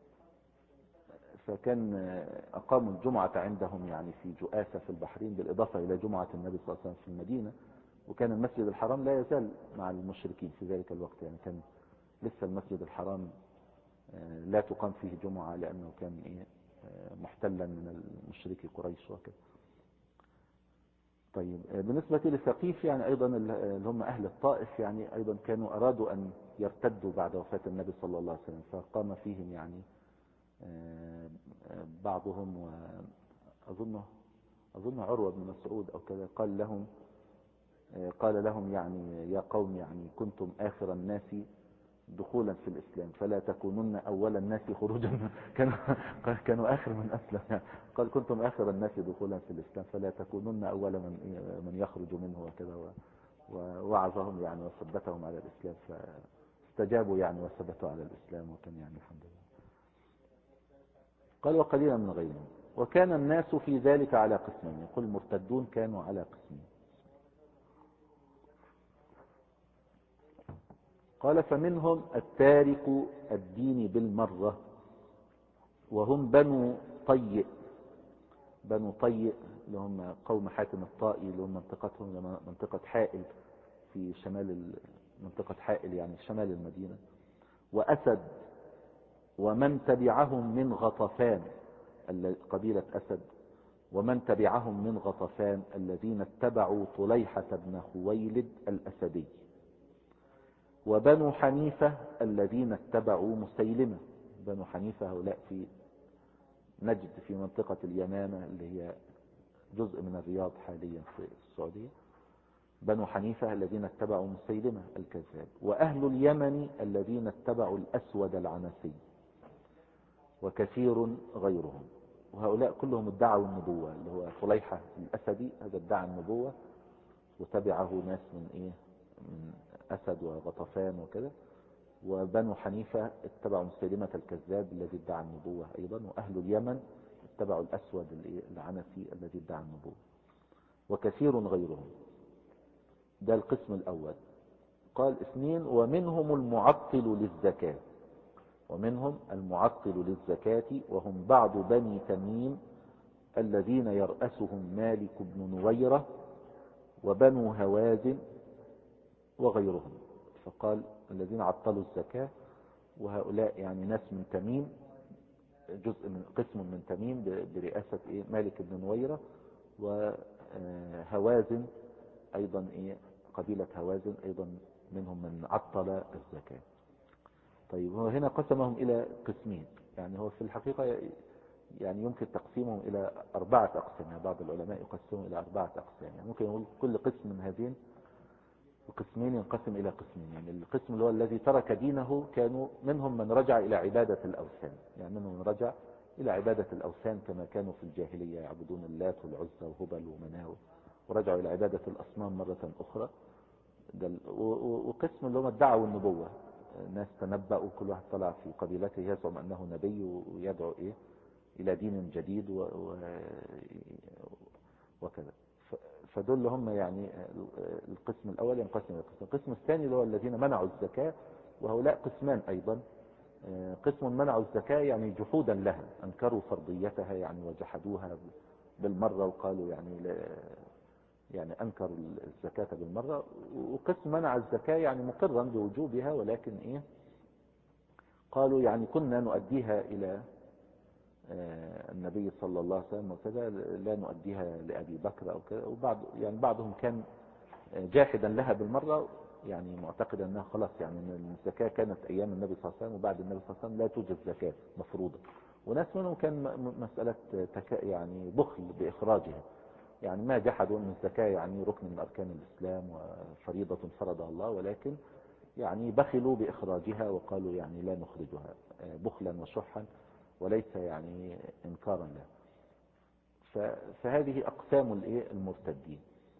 فكان أقاموا الجمعة عندهم يعني في جؤاسة في البحرين، بالإضافة إلى جمعة النبي صلى الله عليه وسلم في المدينة. وكان المسجد الحرام لا يزال مع المشركين في ذلك الوقت، يعني كان لسه المسجد الحرام لا تقام فيه جمعة لأنه كان محتلا من المشركي قريش وكذا. طيب بالنسبة لثقيف يعني أيضا اللي هم أهل الطائف، يعني أيضا كانوا أرادوا أن يرتدوا بعد وفاة النبي صلى الله عليه وسلم، فقام فيهم يعني بعضهم، وأظن عروة بن مسعود أو كذا قال لهم يعني يا قوم يعني كنتم آخر الناس دخولا في الإسلام فلا تكونن أول الناس خروجا. كانوا آخر من أسلم يعني. قال كنتم آخر الناس دخولا في الإسلام فلا تكونن أول من يخرج منه وكذا، ووعظهم يعني وثبتهم على الإسلام، فاستجابوا يعني وثبتوا على الإسلام، وكان يعني الحمد لله. قال وقليلا من غيرهم. وكان الناس في ذلك على قسمين، يقول المرتدون كانوا على قسمين. قال فمنهم التارك الدين بالمرة وهم بنو طيء. بنو طيء اللي هم قوم حاتم الطائي، اللي هم منطقتهم منطقة حائل في شمال منطقة حائل يعني شمال المدينة. وأسد ومن تبعهم من غطفان، قبيلة أسد ومن تبعهم من غطفان الذين اتبعوا طليحة بن خويلد الأسدي. وبنو حنيفة الذين اتبعوا مسيلمة. بنو حنيفة هؤلاء في نجد في منطقة اليمامة اللي هي جزء من الرياض حاليا في السعودية. بنو حنيفة الذين اتبعوا مسيلمة الكذاب. وأهل اليمن الذين اتبعوا الأسود العنسي وكثير غيرهم. وهؤلاء كلهم ادعوا النبوة، اللي هو طليحة الأسدي هذا ادعى النبوة وتبعه ناس من من أسد وغطفان وكذا. وبنو حنيفة اتبعوا مسيلمة الكذاب الذي ادعى النبوة أيضا. وأهل اليمن اتبعوا الأسود العنسي الذي ادعى النبوة وكثير غيرهم. ده القسم الأول. قال 2 ومنهم المعطل للزكاة. ومنهم المعطل للزكاة وهم بعض بني تميم الذين يرأسهم مالك بن نويرة وبنو هوازن وغيرهم. فقال الذين عطلوا الزكاة، وهؤلاء يعني ناس من تميم، جزء من قسم من تميم برئاسة مالك بن نويرة. وهوازن أيضا قبيلة هوازن أيضا منهم من عطل الزكاة. طيب هو هنا قسمهم إلى قسمين، يعني هو في الحقيقة يعني يمكن تقسيمهم إلى 4 أقسام. يعني بعض العلماء يقسمهم إلى 4 أقسام. يعني ممكن يقول كل قسم من هذين القسمين ينقسم إلى قسمين. يعني القسم اللي هو الذي ترك دينه كانوا منهم من رجع إلى عبادة الأوثان، يعني منهم من رجع إلى عبادة الأوثان كما كانوا في الجاهلية يعبدون اللات والعزى وهبل ومناو، ورجعوا إلى عبادة الأصنام مرة أخرى. وقسم اللي هم ادعوا النبوة، ناس تنبأوا، كل واحد طلع في قبيلته يزعم أنه نبي ويدعو إلى دين جديد وكذا. فدول هم يعني القسم الأول ينقسم إلى قسم. القسم الثاني اللي هو الذين منعوا الزكاة، وهؤلاء قسمان أيضا. قسم منعوا الزكاة يعني جحودا لها، أنكروا فرضيتها يعني وجحدوها بالمرة وقالوا يعني أنكروا الزكاة بالمرة. وقسم منع الزكاة يعني مقرا بوجوبها، ولكن قالوا يعني كنا نؤديها إلى النبي صلى الله عليه وسلم وكذا، لا نؤديها لأبي بكر أو كذا. يعني بعضهم كان جاحدا لها بالمرة، يعني معتقدا أنها خلاص، يعني الزكاة كانت أيام النبي صلى الله عليه وسلم، وبعد النبي صلى الله عليه وسلم لا توجد زكاة مفروضة. وناس منهم كان مسألة يعني بخل بإخراجها، يعني ما جحدوا أن الزكاة يعني ركن من أركان الإسلام وفريضة فرضها الله، ولكن يعني بخلوا بإخراجها وقالوا يعني لا نخرجها بخلا وشحا وليس يعني إنكارا له. فهذه أقسام المرتدين.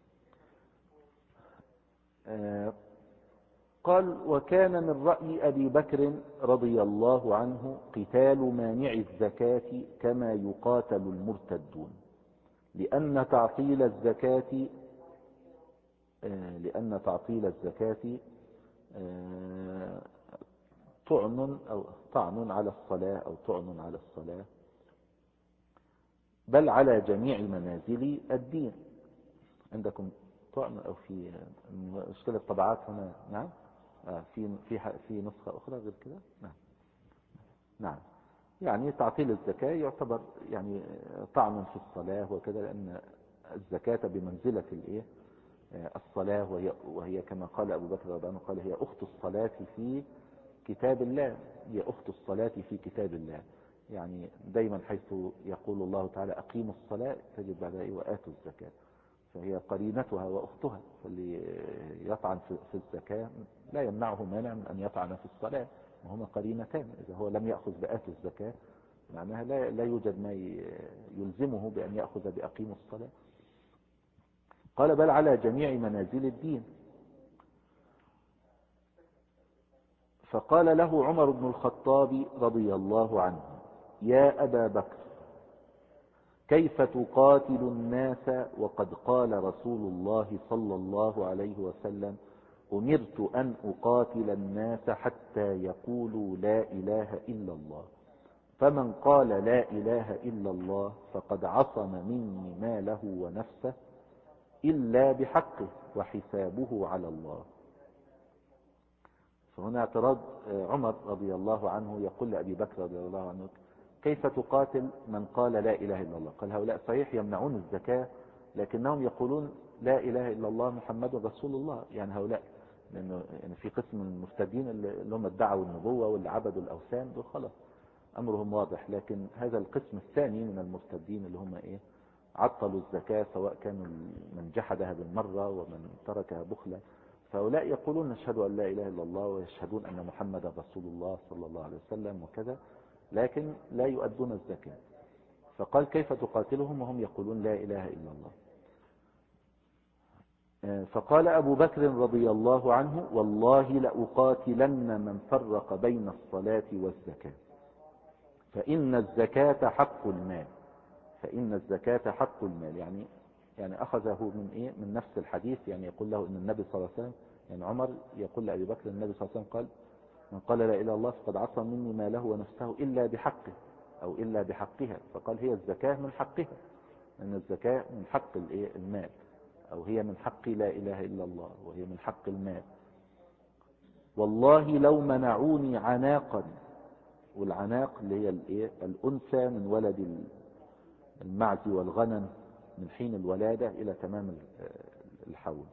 قال وكان من رأي أبي بكر رضي الله عنه قتال مانع الزكاة كما يقاتل المرتدون، لأن تعطيل الزكاة طعن على الصلاة أو طعن على الصلاة، بل على جميع منازل الدين. عندكم طعن أو في مشكلة طبعات هنا؟ نعم. في نسخة أخرى غير كده؟ نعم. يعني تعطيل الزكاة يعتبر يعني طعن في الصلاة وكذا، لأن الزكاة بمنزلة الصلاة، وهي كما قال أبو بكر رضي الله عنه قال هي أخت الصلاة في كتاب الله. هي أخت الصلاة في كتاب الله، يعني دايما حيث يقول الله تعالى أقيموا الصلاة تجد بعدها وآتوا الزكاة، فهي قرينتها وأختها. فاللي يطعن في الزكاة لا يمنعه مانع من أن يطعن في الصلاة، وهما قرينتان. إذا هو لم يأخذ بآتوا الزكاة معناها لا يوجد ما يلزمه بأن يأخذ بأقيموا الصلاة. قال بل على جميع منازل الدين. فقال له عمر بن الخطاب رضي الله عنه يا أبا بكر كيف تقاتل الناس وقد قال رسول الله صلى الله عليه وسلم أمرت أن أقاتل الناس حتى يقولوا لا إله إلا الله، فمن قال لا إله إلا الله فقد عصم مني ماله ونفسه إلا بحقه وحسابه على الله. فهنا اعتراض عمر رضي الله عنه، يقول لأبي بكر رضي الله عنه كيف تقاتل من قال لا إله إلا الله؟ قال هؤلاء صحيح يمنعون الزكاة لكنهم يقولون لا إله إلا الله محمد رسول الله. يعني هؤلاء لأنه يعني في قسم من المرتدين اللي هم ادعوا النبوة واللي عبدوا الأوثان دول خلاص أمرهم واضح، لكن هذا القسم الثاني من المرتدين اللي هم عطلوا الزكاة، سواء كانوا من جحدها بالمرة ومن تركها بخلا، فهؤلاء يقولون نشهد أن لا إله إلا الله ويشهدون أن محمد رسول الله صلى الله عليه وسلم وكذا، لكن لا يؤدون الزكاة. فقال كيف تقاتلهم وهم يقولون لا إله إلا الله؟ فقال أبو بكر رضي الله عنه والله لأقاتلن من فرق بين الصلاة والزكاة، فإن الزكاة حق المال، فإن الزكاة حق المال. يعني أخذه من نفس الحديث، يعني يقول له إن النبي صلى الله عليه وسلم، يعني عمر يقول لأبي بكر النبي صلى الله عليه وسلم قال من قال لا إله إلا الله فقد عصم مني ماله ونفسه إلا بحقه أو إلا بحقها، فقال هي الزكاة من حقها، لأن الزكاة من حق المال، أو هي من حق لا إله إلا الله وهي من حق المال. والله لو منعوني عناقا، والعناق اللي هي الأنثى من ولد المعز والغنم من حين الولادة إلى تمام الحول.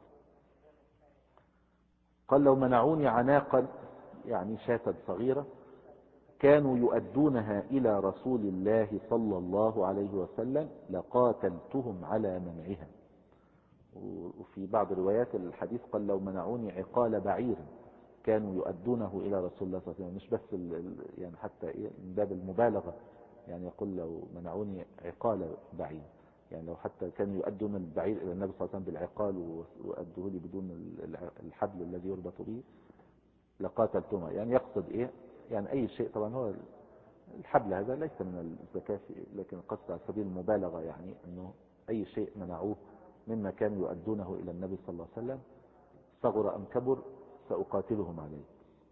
قال لو منعوني عناقا يعني شاة صغيرة كانوا يؤدونها إلى رسول الله صلى الله عليه وسلم لقاتلتهم على منعها. وفي بعض روايات الحديث قال لو منعوني عقال بعير كانوا يؤدونه إلى رسول الله صلى الله عليه وسلم، مش بس يعني حتى من باب المبالغة، يعني يقول لو منعوني عقال بعير، يعني لو حتى كانوا يؤدون البعير إلى النبي صلى الله عليه وسلم بالعقال وأدوه لي بدون الحبل الذي يربط به لقاتلتما. يعني يقصد يعني أي شيء، طبعا هو الحبل هذا ليس من الزكاة، لكن قصد على سبيل المبالغة، يعني أنه أي شيء منعوه مما كانوا يؤدونه إلى النبي صلى الله عليه وسلم صغر أم كبر سأقاتلهم عليه.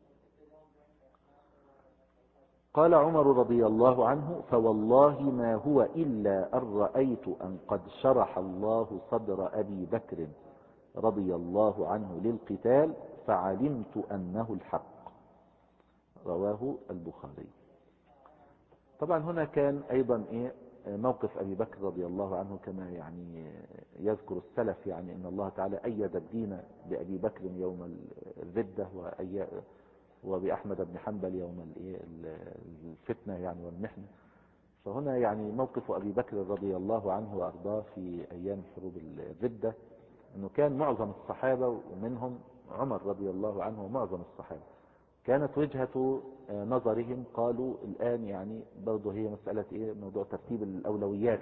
قال عمر رضي الله عنه فوالله ما هو إلا أن رأيت أن قد شرح الله صدر أبي بكر رضي الله عنه للقتال فعلمت أنه الحق. رواه البخاري. طبعا هنا كان أيضا موقف أبي بكر رضي الله عنه كما يعني يذكر السلف، يعني إن الله تعالى أيد الدين بأبي بكر يوم الردة وبأحمد بن حنبل يوم الفتنة يعني والمحنة. فهنا يعني موقف أبي بكر رضي الله عنه وأرضاه في أيام حروب الردة أنه كان معظم الصحابة ومنهم عمر رضي الله عنه ومعظم الصحابة كانت وجهة نظرهم قالوا الآن يعني برضه هي مسألة موضوع ترتيب الأولويات،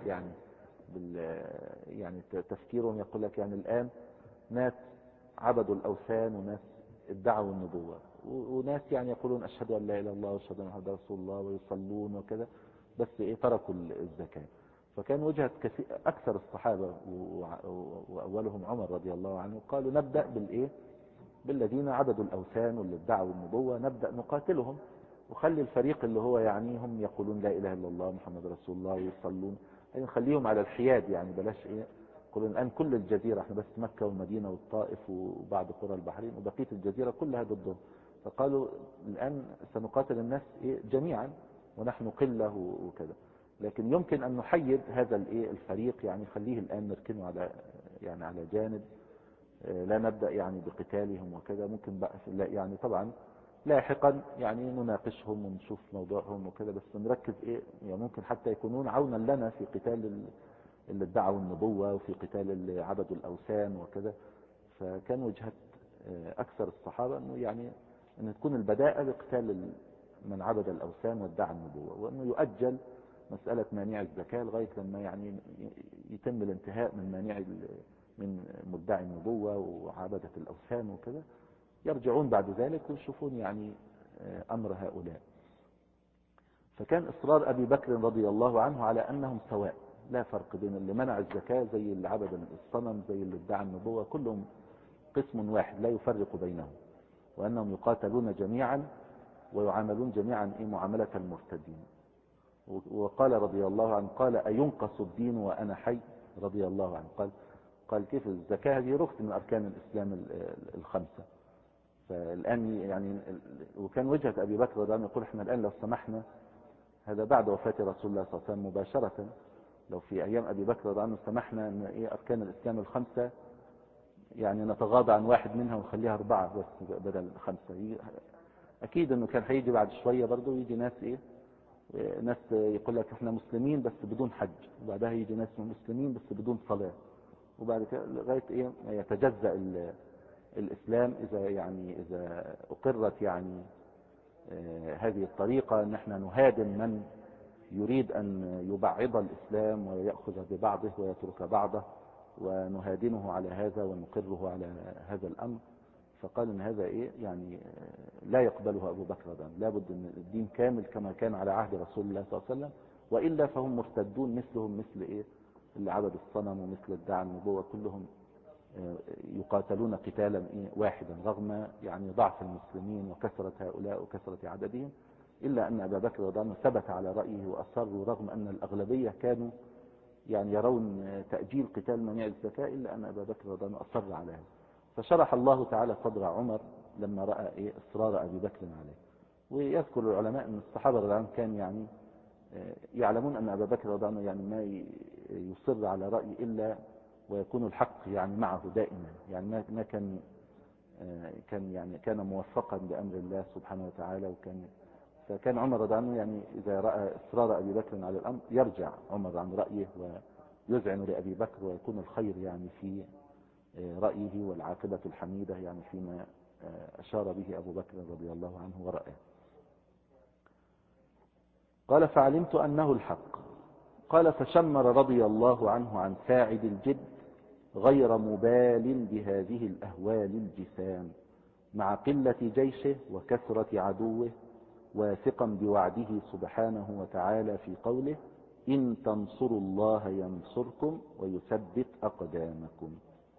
يعني تفكيرهم يقول لك يعني الآن ناس عبدوا الأوثان وناس ادعوا النبوة وناس يعني يقولون أشهد أن لا إله إلا الله وأشهد أن محمدا رسول الله ويصلون وكذا، بس تركوا الزكاة. فكان وجهة أكثر الصحابة وأولهم عمر رضي الله عنه قالوا نبدأ بالذين عبدوا الأوثان واللي ادعوا النبوة، نبدأ نقاتلهم وخلي الفريق اللي هو يعني هم يقولون لا إله إلا الله محمد رسول الله ويصلون يعني نخليهم على الحياد، يعني بلاش يقولون الآن كل الجزيرة، احنا بس مكة والمدينة والطائف وبعض قرى البحرين وبقية الجزيرة كلها ضدهم. فقالوا الآن سنقاتل الناس جميعا ونحن قلة وكذا، لكن يمكن أن نحيد هذا الفريق، يعني خليه الآن نركنه على جانب، لا نبدأ يعني بقتالهم وكذا، ممكن بقى يعني طبعا لاحقا يعني نناقشهم ونشوف موضوعهم وكذا، بس نركز يعني ممكن حتى يكونون عونا لنا في قتال اللي ادعوا النبوة وفي قتال اللي عبدوا الأوثان وكذا. فكان وجهة أكثر الصحابة أنه يعني أن تكون البداءة بقتال من عبد الأوثان وادعى النبوة، وأنه يؤجل مسألة مانع الزكاة لغاية لما يعني يتم الانتهاء من مدعي النبوة وعبدة الأوثان وكذا، يرجعون بعد ذلك ويشوفون يعني أمر هؤلاء. فكان إصرار أبي بكر رضي الله عنه على أنهم سواء، لا فرق بين اللي منع الزكاة زي اللي عبد الصنم زي اللي ادعى النبوة، كلهم قسم واحد لا يفرق بينهم، وأنهم يقاتلون جميعا ويعاملون جميعا معاملة المرتدين. وقال رضي الله عنه قال أينقص الدين وأنا حي؟ رضي الله عنه قال كيف الزكاة هذه ركن من أركان الإسلام الخمسة. فالآن يعني وكان وجهة أبي بكر رضي الله عنه يقول احنا الآن لو سمحنا، هذا بعد وفاة رسول الله صلى الله عليه وسلم مباشرة، لو في أيام أبي بكر رضي الله عنه سمحنا أن أركان الإسلام الخمسة يعني نتغاضى عن واحد منها ونخليها 4 بس بدل 5، أكيد أنه كان هيجي بعد شوية برضه يجي ناس ناس يقول لك احنا مسلمين بس بدون حج، وبعدها يجي ناس مسلمين بس بدون صلاة، وبعد كده لغاية يتجزأ الإسلام إذا أقرت هذه الطريقة أن احنا نهادم من يريد أن يبعض الإسلام ويأخذ ببعضه ويترك بعضه، ونهادنه على هذا ونقره على هذا الأمر. فقال ان هذا لا يقبله ابو بكر رضي الله عنه، لابد ان الدين كامل كما كان على عهد رسول الله صلى الله عليه وسلم، والا فهم مرتدون مثلهم مثل اللي عبد الصنم ومثل ادعى النبوة، كلهم يقاتلون قتالا واحدا رغم ضعف المسلمين وكثرة هؤلاء وكثرة عددهم، الا ان ابا بكر رضي الله عنه ثبت على رأيه واصر، رغم ان الاغلبية كانوا يرون تأجيل قتال منيع الزكاة، الا ان ابا بكر رضي الله عنه اصر على هذا. فشرح الله تعالى صدر عمر لما رأى إصرار أبي بكر عليه. ويذكر العلماء أن الصحابة رضي الله عنهم كان يعلمون أن أبا بكر رضي الله عنه ما يصر على رأي إلا ويكون الحق معه دائما، ما كان موفقا بأمر الله سبحانه وتعالى. فكان عمر رضي الله عنه إذا رأى إصرار أبي بكر على الأمر يرجع عمر عن رأيه ويذعن لأبي بكر، ويكون الخير في رأيه والعاقبة الحميدة فيما أشار به أبو بكر رضي الله عنه ورأيه. قال فعلمت أنه الحق. قال فشمر رضي الله عنه عن ساعد الجد غير مبال بهذه الأهوال الجسام، مع قلة جيشه وكثرة عدوه، واثقا بوعده سبحانه وتعالى في قوله إن تنصروا الله ينصركم ويثبت أقدامكم.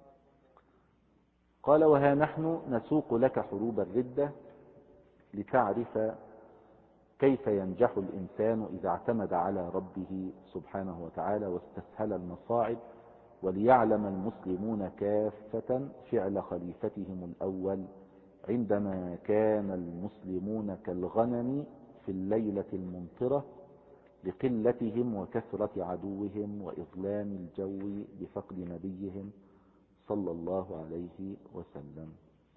قال وها نحن نسوق لك حروب الردة لتعرف كيف ينجح الإنسان إذا اعتمد على ربه سبحانه وتعالى واستسهل المصاعب، وليعلم المسلمون كافة فعل خليفتهم الأول عندما كان المسلمون كالغنم في الليلة الممطرة لقلتهم وكثرة عدوهم وإظلام الجو بفقد نبيهم صلى الله عليه وسلم.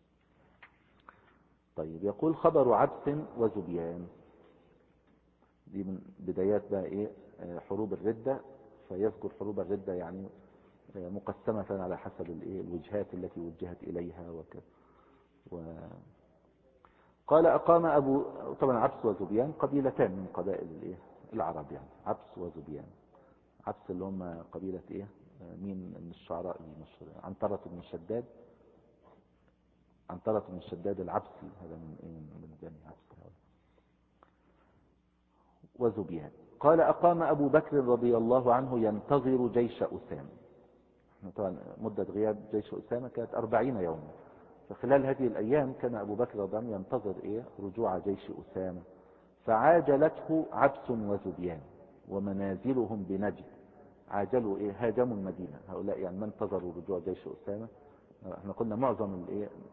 طيب، يقول خبر عبس وزبيان. دي من بدايات بقى حروب الردة. فيذكر حروب الردة مقسمة على حسب الوجهات التي وجهت إليها قال أقام طبعا عبس وزبيان قبيلتان من قبائل العرب، عبس وزبيان. عبس اللي هم قبيلة مين من الشعراء المشهورين؟ عنترة بن شداد العبسي، هذا من بني عبس. وزبيان. قال أقام أبو بكر رضي الله عنه ينتظر جيش أسامة. طبعا مدة غياب جيش أسامة كانت 40 يوما، فخلال هذه الأيام كان أبو بكر رضي الله عنه ينتظر رجوع جيش أسامة، فعاجلته عبس وزبيان ومنازلهم بنجد. عاجلوا هاجموا المدينة هؤلاء، ما انتظروا رجوع جيش أسامة. احنا قلنا معظم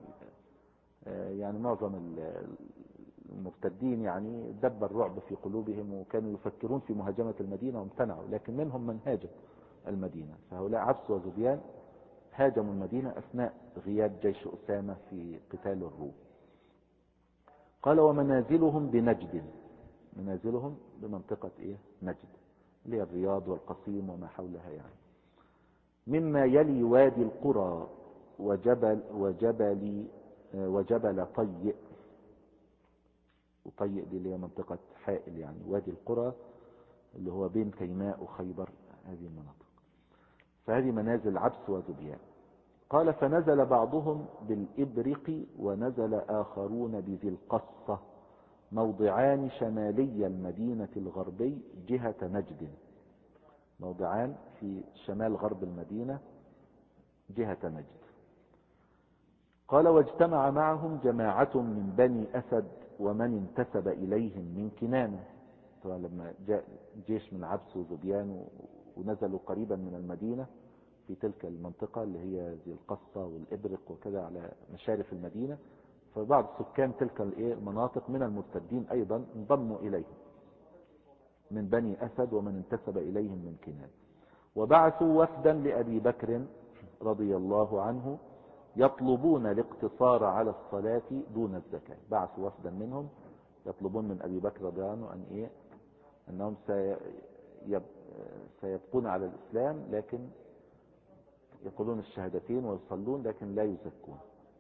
معظم المرتدين دب الرعب في قلوبهم، وكانوا يفكرون في مهاجمة المدينة وامتنعوا، لكن منهم من هاجم المدينة. فهؤلاء عبس وزبيان هاجموا المدينة أثناء غياب جيش أسامة في قتال الروم. قال ومنازلهم بنجد، منازلهم بمنطقة نجد اللي هي الرياض والقصيم وما حولها، مما يلي وادي القرى وجبل طيء. وطيء دي اللي هي منطقة حائل، وادي القرى اللي هو بين كيماء وخيبر، هذه المناطق. فهذه منازل عبس وزبيان. قال فنزل بعضهم بالإبرق ونزل آخرون بذي القصة، موضعان شمالي المدينة الغربي جهة نجد. موضعان في شمال غرب المدينة جهة نجد. قال واجتمع معهم جماعة من بني أسد ومن انتسب إليهم من كنانة. طبعا لما جاء جيش من عبس وذبيان ونزلوا قريبا من المدينة في تلك المنطقة اللي هي ذي القصة والإبرق وكذا على مشارف المدينة، فبعض سكان تلك المناطق من المرتدين أيضا انضموا إليهم من بني أسد ومن انتسب إليهم من كنانة. وبعثوا وفدا لأبي بكر رضي الله عنه يطلبون الاقتصار على الصلاة دون الزكاة. بعثوا وفدا منهم يطلبون من أبي بكر رضي الله عنه أنهم سيبقون على الإسلام، لكن يقولون الشهادتين ويصلون لكن لا يزكون.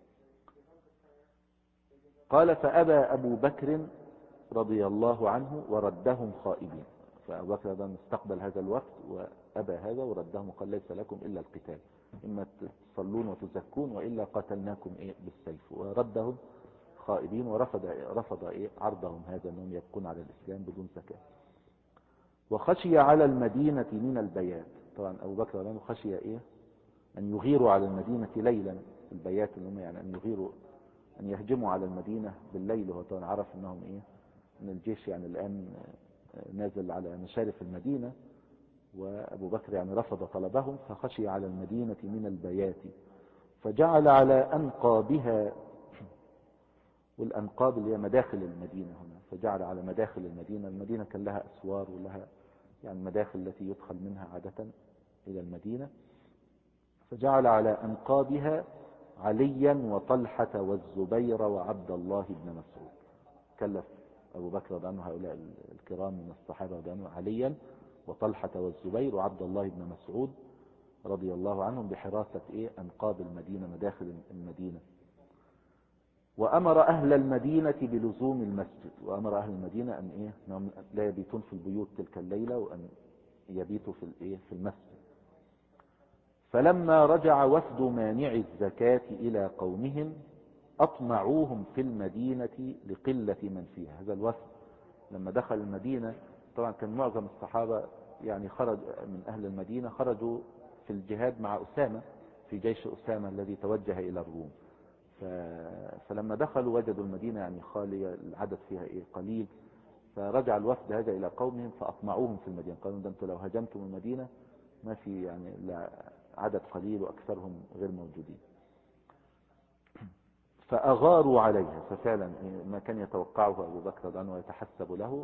قال فأبى أبو بكر رضي الله عنه وردهم خائبين. فأبو بكر استقبل هذا الوفد وأبى هذا وردهم وقال ليس لكم إلا القتال، إما تصلون وتزكون وإلا قتلناكم بالسيف. وردهم خائبين ورفض عرضهم هذا أنهم يبقون على الإسلام بدون زكاة. وخشي على المدينة من البيات. طبعا أبو بكر رضي الله عنه خشي أن يغيروا على المدينة ليلا. البيات اللي هم يعني أن يهجموا على المدينة بالليل. وهو طبعا عرف أنهم أن الجيش يعني الآن نازل على مشارف المدينة، وأبو بكر يعني رفض طلبهم، فخشي على المدينة من البيات فجعل على أنقابها، والأنقاب اللي هي مداخل المدينة هنا، فجعل على مداخل المدينة. المدينة كان لها أسوار ولها يعني مداخل التي يدخل منها عادة إلى المدينة، فجعل على أنقابها عليا وطلحة والزبير وعبد الله بن مسعود. كلف أبو بكر رضي الله عنه هؤلاء الكرام من الصحابة رضي الله عنهم عليا وطلحة والزبير وعبد الله بن مسعود رضي الله عنهم بحراسة أنقاب المدينة مداخل المدينة. وأمر أهل المدينة بلزوم المسجد. وأمر أهل المدينة أنهم لا يبيتون في البيوت تلك الليلة وأن يبيتوا في المسجد. فلما رجع وفد مانع الزكاة إلى قومهم أطمعوهم في المدينة لقلة من فيها. هذا الوفد لما دخل المدينة، طبعا كان معظم الصحابة يعني خرج من أهل المدينة، خرجوا في الجهاد مع أسامة في جيش أسامة الذي توجه إلى الروم. فلما دخلوا وجدوا المدينة يعني خالية، العدد فيها قليل، فرجع الوفد هذا إلى قومهم فأطمعوهم في المدينة. قالوا أنتم لو هجمتم المدينة ما في يعني عدد قليل وأكثرهم غير موجودين. فأغاروا عليها. ففعلا ما كان يتوقعه أبو بكر رضي الله عنه ويتحسب له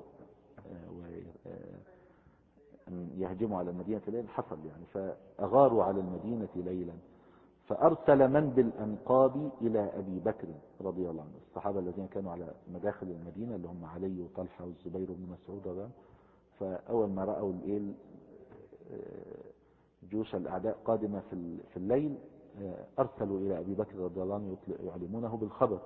أن يهجموا على المدينة ليلا حصل يعني. فأغاروا على المدينة ليلا فأرسل من بالأنقاب إلى أبي بكر رضي الله عنه. الصحابة الذين كانوا على مداخل المدينة اللي هم علي وطلحة والزبير بن مسعود رضي الله عنه، فأول ما رأوا جيوش الأعداء قادمة في الليل أرسلوا إلى أبي بكر رضي الله عنه يعلمونه بالخبر.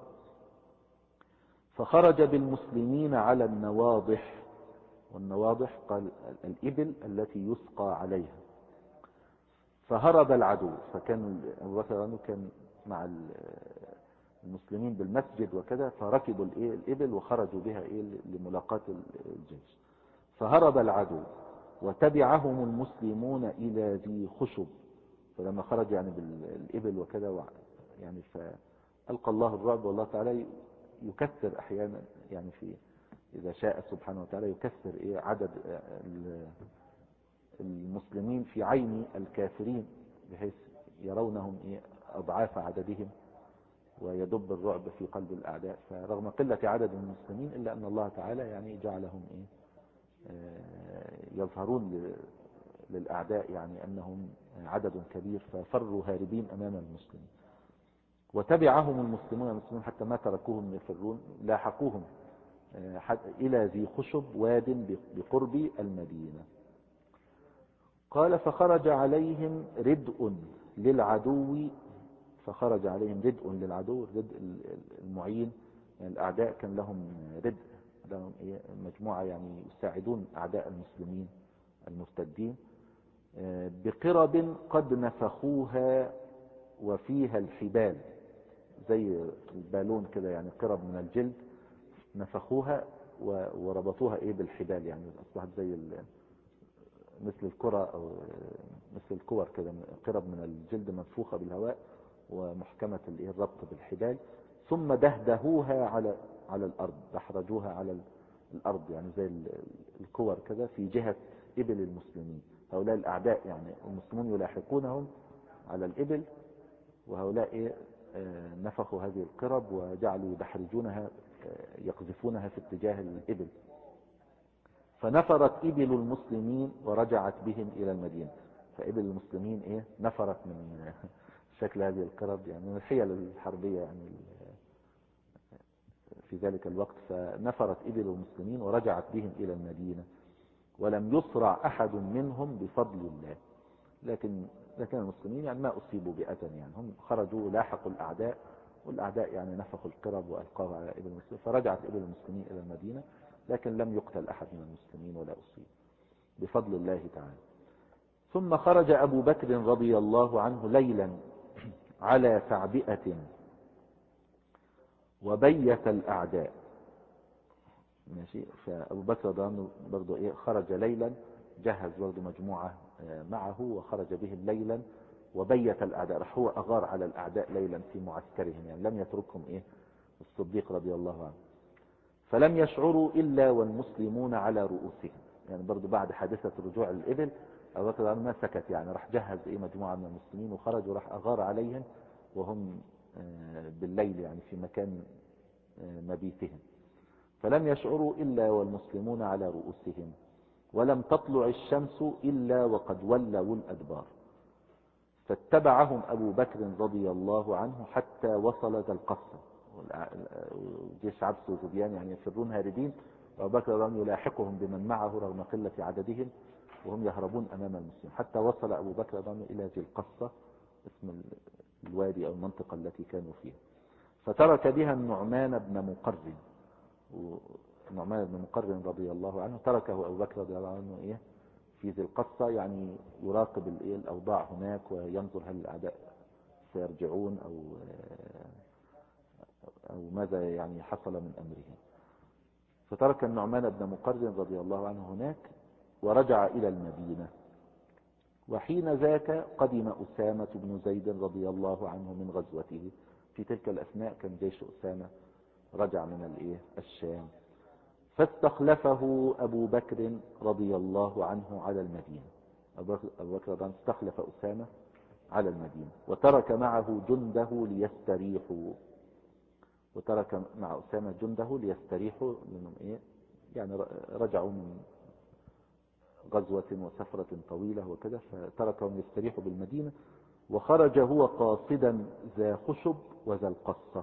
فخرج بالمسلمين على النواضح. والنواضح قال الإبل التي يسقى عليها. فهرب العدو. فكان أبو بكر رضي الله عنه كان مع المسلمين بالمسجد وكذا، فركبوا الإبل وخرجوا بها لملاقاة الجيش. فهرب العدو وتبعهم المسلمون إلى ذي خشب. فلما خرج يعني بالإبل وكذا يعني فألقى الله الرعب. والله تعالى يكثر أحيانا يعني إذا شاء سبحانه وتعالى يكثر عدد المسلمين في عين الكافرين بحيث يرونهم أضعاف عددهم ويدب الرعب في قلب الأعداء. فرغم قلة عدد المسلمين إلا أن الله تعالى يعني جعلهم يظهرون للأعداء يعني أنهم عدد كبير، ففروا هاربين أمام المسلمين. وتبعهم المسلمون حتى ما تركوهم يفرون، لاحقوهم إلى ذي خشب واد بقرب المدينة. قال فخرج عليهم ردء للعدو. فخرج عليهم ردء للعدو. الردء المعين يعني الأعداء كان لهم ردء، لهم مجموعة يعني يساعدون أعداء المسلمين المرتدين بقرب قد نفخوها وفيها الحبال، زي البالون كده يعني قرب من الجلد نفخوها وربطوها بالحبال، يعني أصبحت زي مثل الكرة أو مثل الكور كده، قرب من الجلد منفوخة بالهواء ومحكمة الربط بالحبال، ثم دهدهوها على الأرض، دحرجوها على الأرض، يعني زي الكور كذا في جهة إبل المسلمين. هؤلاء الأعداء يعني المسلمون يلاحقونهم على الإبل، وهؤلاء نفخوا هذه القرب وجعلوا يدحرجونها، يقذفونها في اتجاه الإبل. فنفرت إبل المسلمين ورجعت بهم إلى المدينة. فإبل المسلمين نفرت من شكل هذه القرب، يعني من الحيل الحربية يعني في ذلك الوقت. فنفرت إبل المسلمين ورجعت بهم إلى المدينة، ولم يصرع أحد منهم بفضل الله. لكن المسلمين يعني ما أصيبوا بأذى، يعني هم خرجوا لاحقوا الأعداء، والأعداء يعني نفخوا القرب وألقاها على إبل المسلمين، فرجعت إبل المسلمين إلى المدينة، لكن لم يقتل أحد من المسلمين ولا أصيب بفضل الله تعالى. ثم خرج أبو بكر رضي الله عنه ليلا على تعبئة وبيت الأعداء. ماشي. فأبو بكر رضي الله عنه برضو خرج ليلا، جهز برضو مجموعة معه وخرج بهم ليلا وبيت الأعداء. راح هو أغار على الأعداء ليلا في معسكرهم، يعني لم يتركهم الصديق رضي الله عنه. فلم يشعروا إلا والمسلمون على رؤوسهم، يعني برضو بعد حادثة رجوع الإبل أبو بكر رضي الله عنه ما سكت، يعني راح جهز مجموعة من المسلمين وخرج وراح أغار عليهم وهم بالليل يعني في مكان مبيتهم. فلم يشعروا إلا والمسلمون على رؤوسهم، ولم تطلع الشمس إلا وقد ولوا الأدبار. فاتبعهم أبو بكر رضي الله عنه حتى وصل ذا القصة، جيش عبس وزبيان يعني يفرون هاربين، وأبو بكر رضي الله عنه يلاحقهم بمن معه رغم قلة عددهم وهم يهربون أمام المسلمين، حتى وصل أبو بكر رضي الله عنه إلى ذي القصة، اسم الوادي أو المنطقة التي كانوا فيها. فترك بها النعمان بن مقرن، النعمان بن مقرن رضي الله عنه تركه أبو بكر رضي الله عنه في ذي القصة، يعني يراقب الأوضاع هناك وينظر هل الأعداء سيرجعون أو ماذا يعني حصل من أمرهم. فترك النعمان بن مقرن رضي الله عنه هناك ورجع إلى المدينة. وحين ذاك قدم أسامة بن زيد رضي الله عنه من غزوته. في تلك الأثناء كان جيش أسامة رجع من الشام، فاستخلفه أبو بكر رضي الله عنه على المدينة. أبو بكر رضي الله عنه استخلف أسامة على المدينة، وترك معه جنده ليستريحوا، وترك مع أسامة جنده ليستريحوا لأنهم يعني رجعوا من غزوة وسفرة طويلة وكذا، فتركهم يستريحوا بالمدينة. وخرج هو قاصدا ذا خشب وذا القصة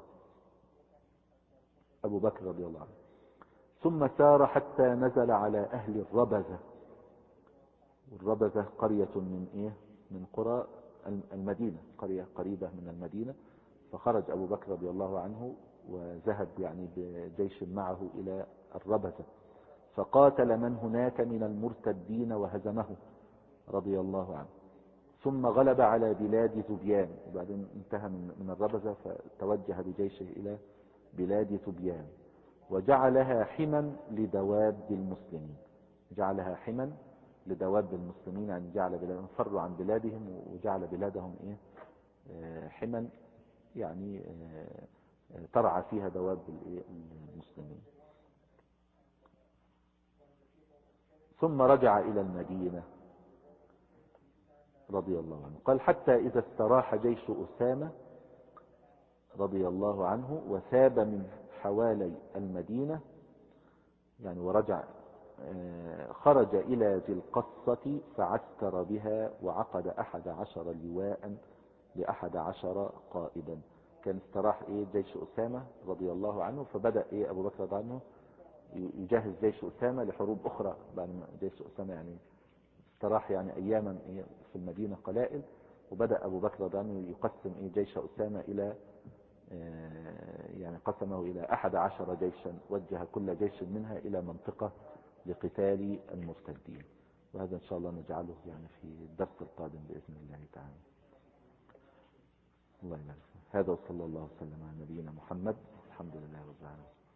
أبو بكر رضي الله عنه، ثم سار حتى نزل على أهل الربذة. والربذة قرية من قرى المدينة، قرية قريبة من المدينة. فخرج أبو بكر رضي الله عنه وذهب يعني بجيش معه إلى الربذة، فقاتل من هناك من المرتدين وهزمه رضي الله عنه، ثم غلب على بلاد ذبيان. وبعدين انتهى من الربذة فتوجه بجيشه إلى بلاد ذبيان، وجعلها حما لدواب المسلمين. جعلها حما لدواب المسلمين، يعني جعل بلادهم فروا عن بلادهم وجعل بلادهم حما، يعني ترعى فيها دواب المسلمين. ثم رجع إلى المدينة رضي الله عنه. قال حتى إذا استراح جيش أسامة رضي الله عنه وثاب من حوالي المدينة، يعني ورجع، خرج إلى ذي القصة فعسكر بها وعقد 11 لواء ل11 قائدا. كان استراح جيش أسامة رضي الله عنه، فبدأ أبو بكر رضي الله عنه يجهز جيش أسامة لحروب أخرى بعد ما جيش أسامة يعني استراح يعني أياما في المدينة قلائل. وبدأ أبو بكر رضي الله عنه يقسم جيش أسامة إلى يعني قسمه إلى 11 جيشا، وجه كل جيش منها إلى منطقة لقتال المرتدين. وهذا إن شاء الله نجعله يعني في الدرس القادم بإذن الله تعالى. الله يبارك. هذا وصلى الله وسلم على نبينا محمد. الحمد لله رب العالمين.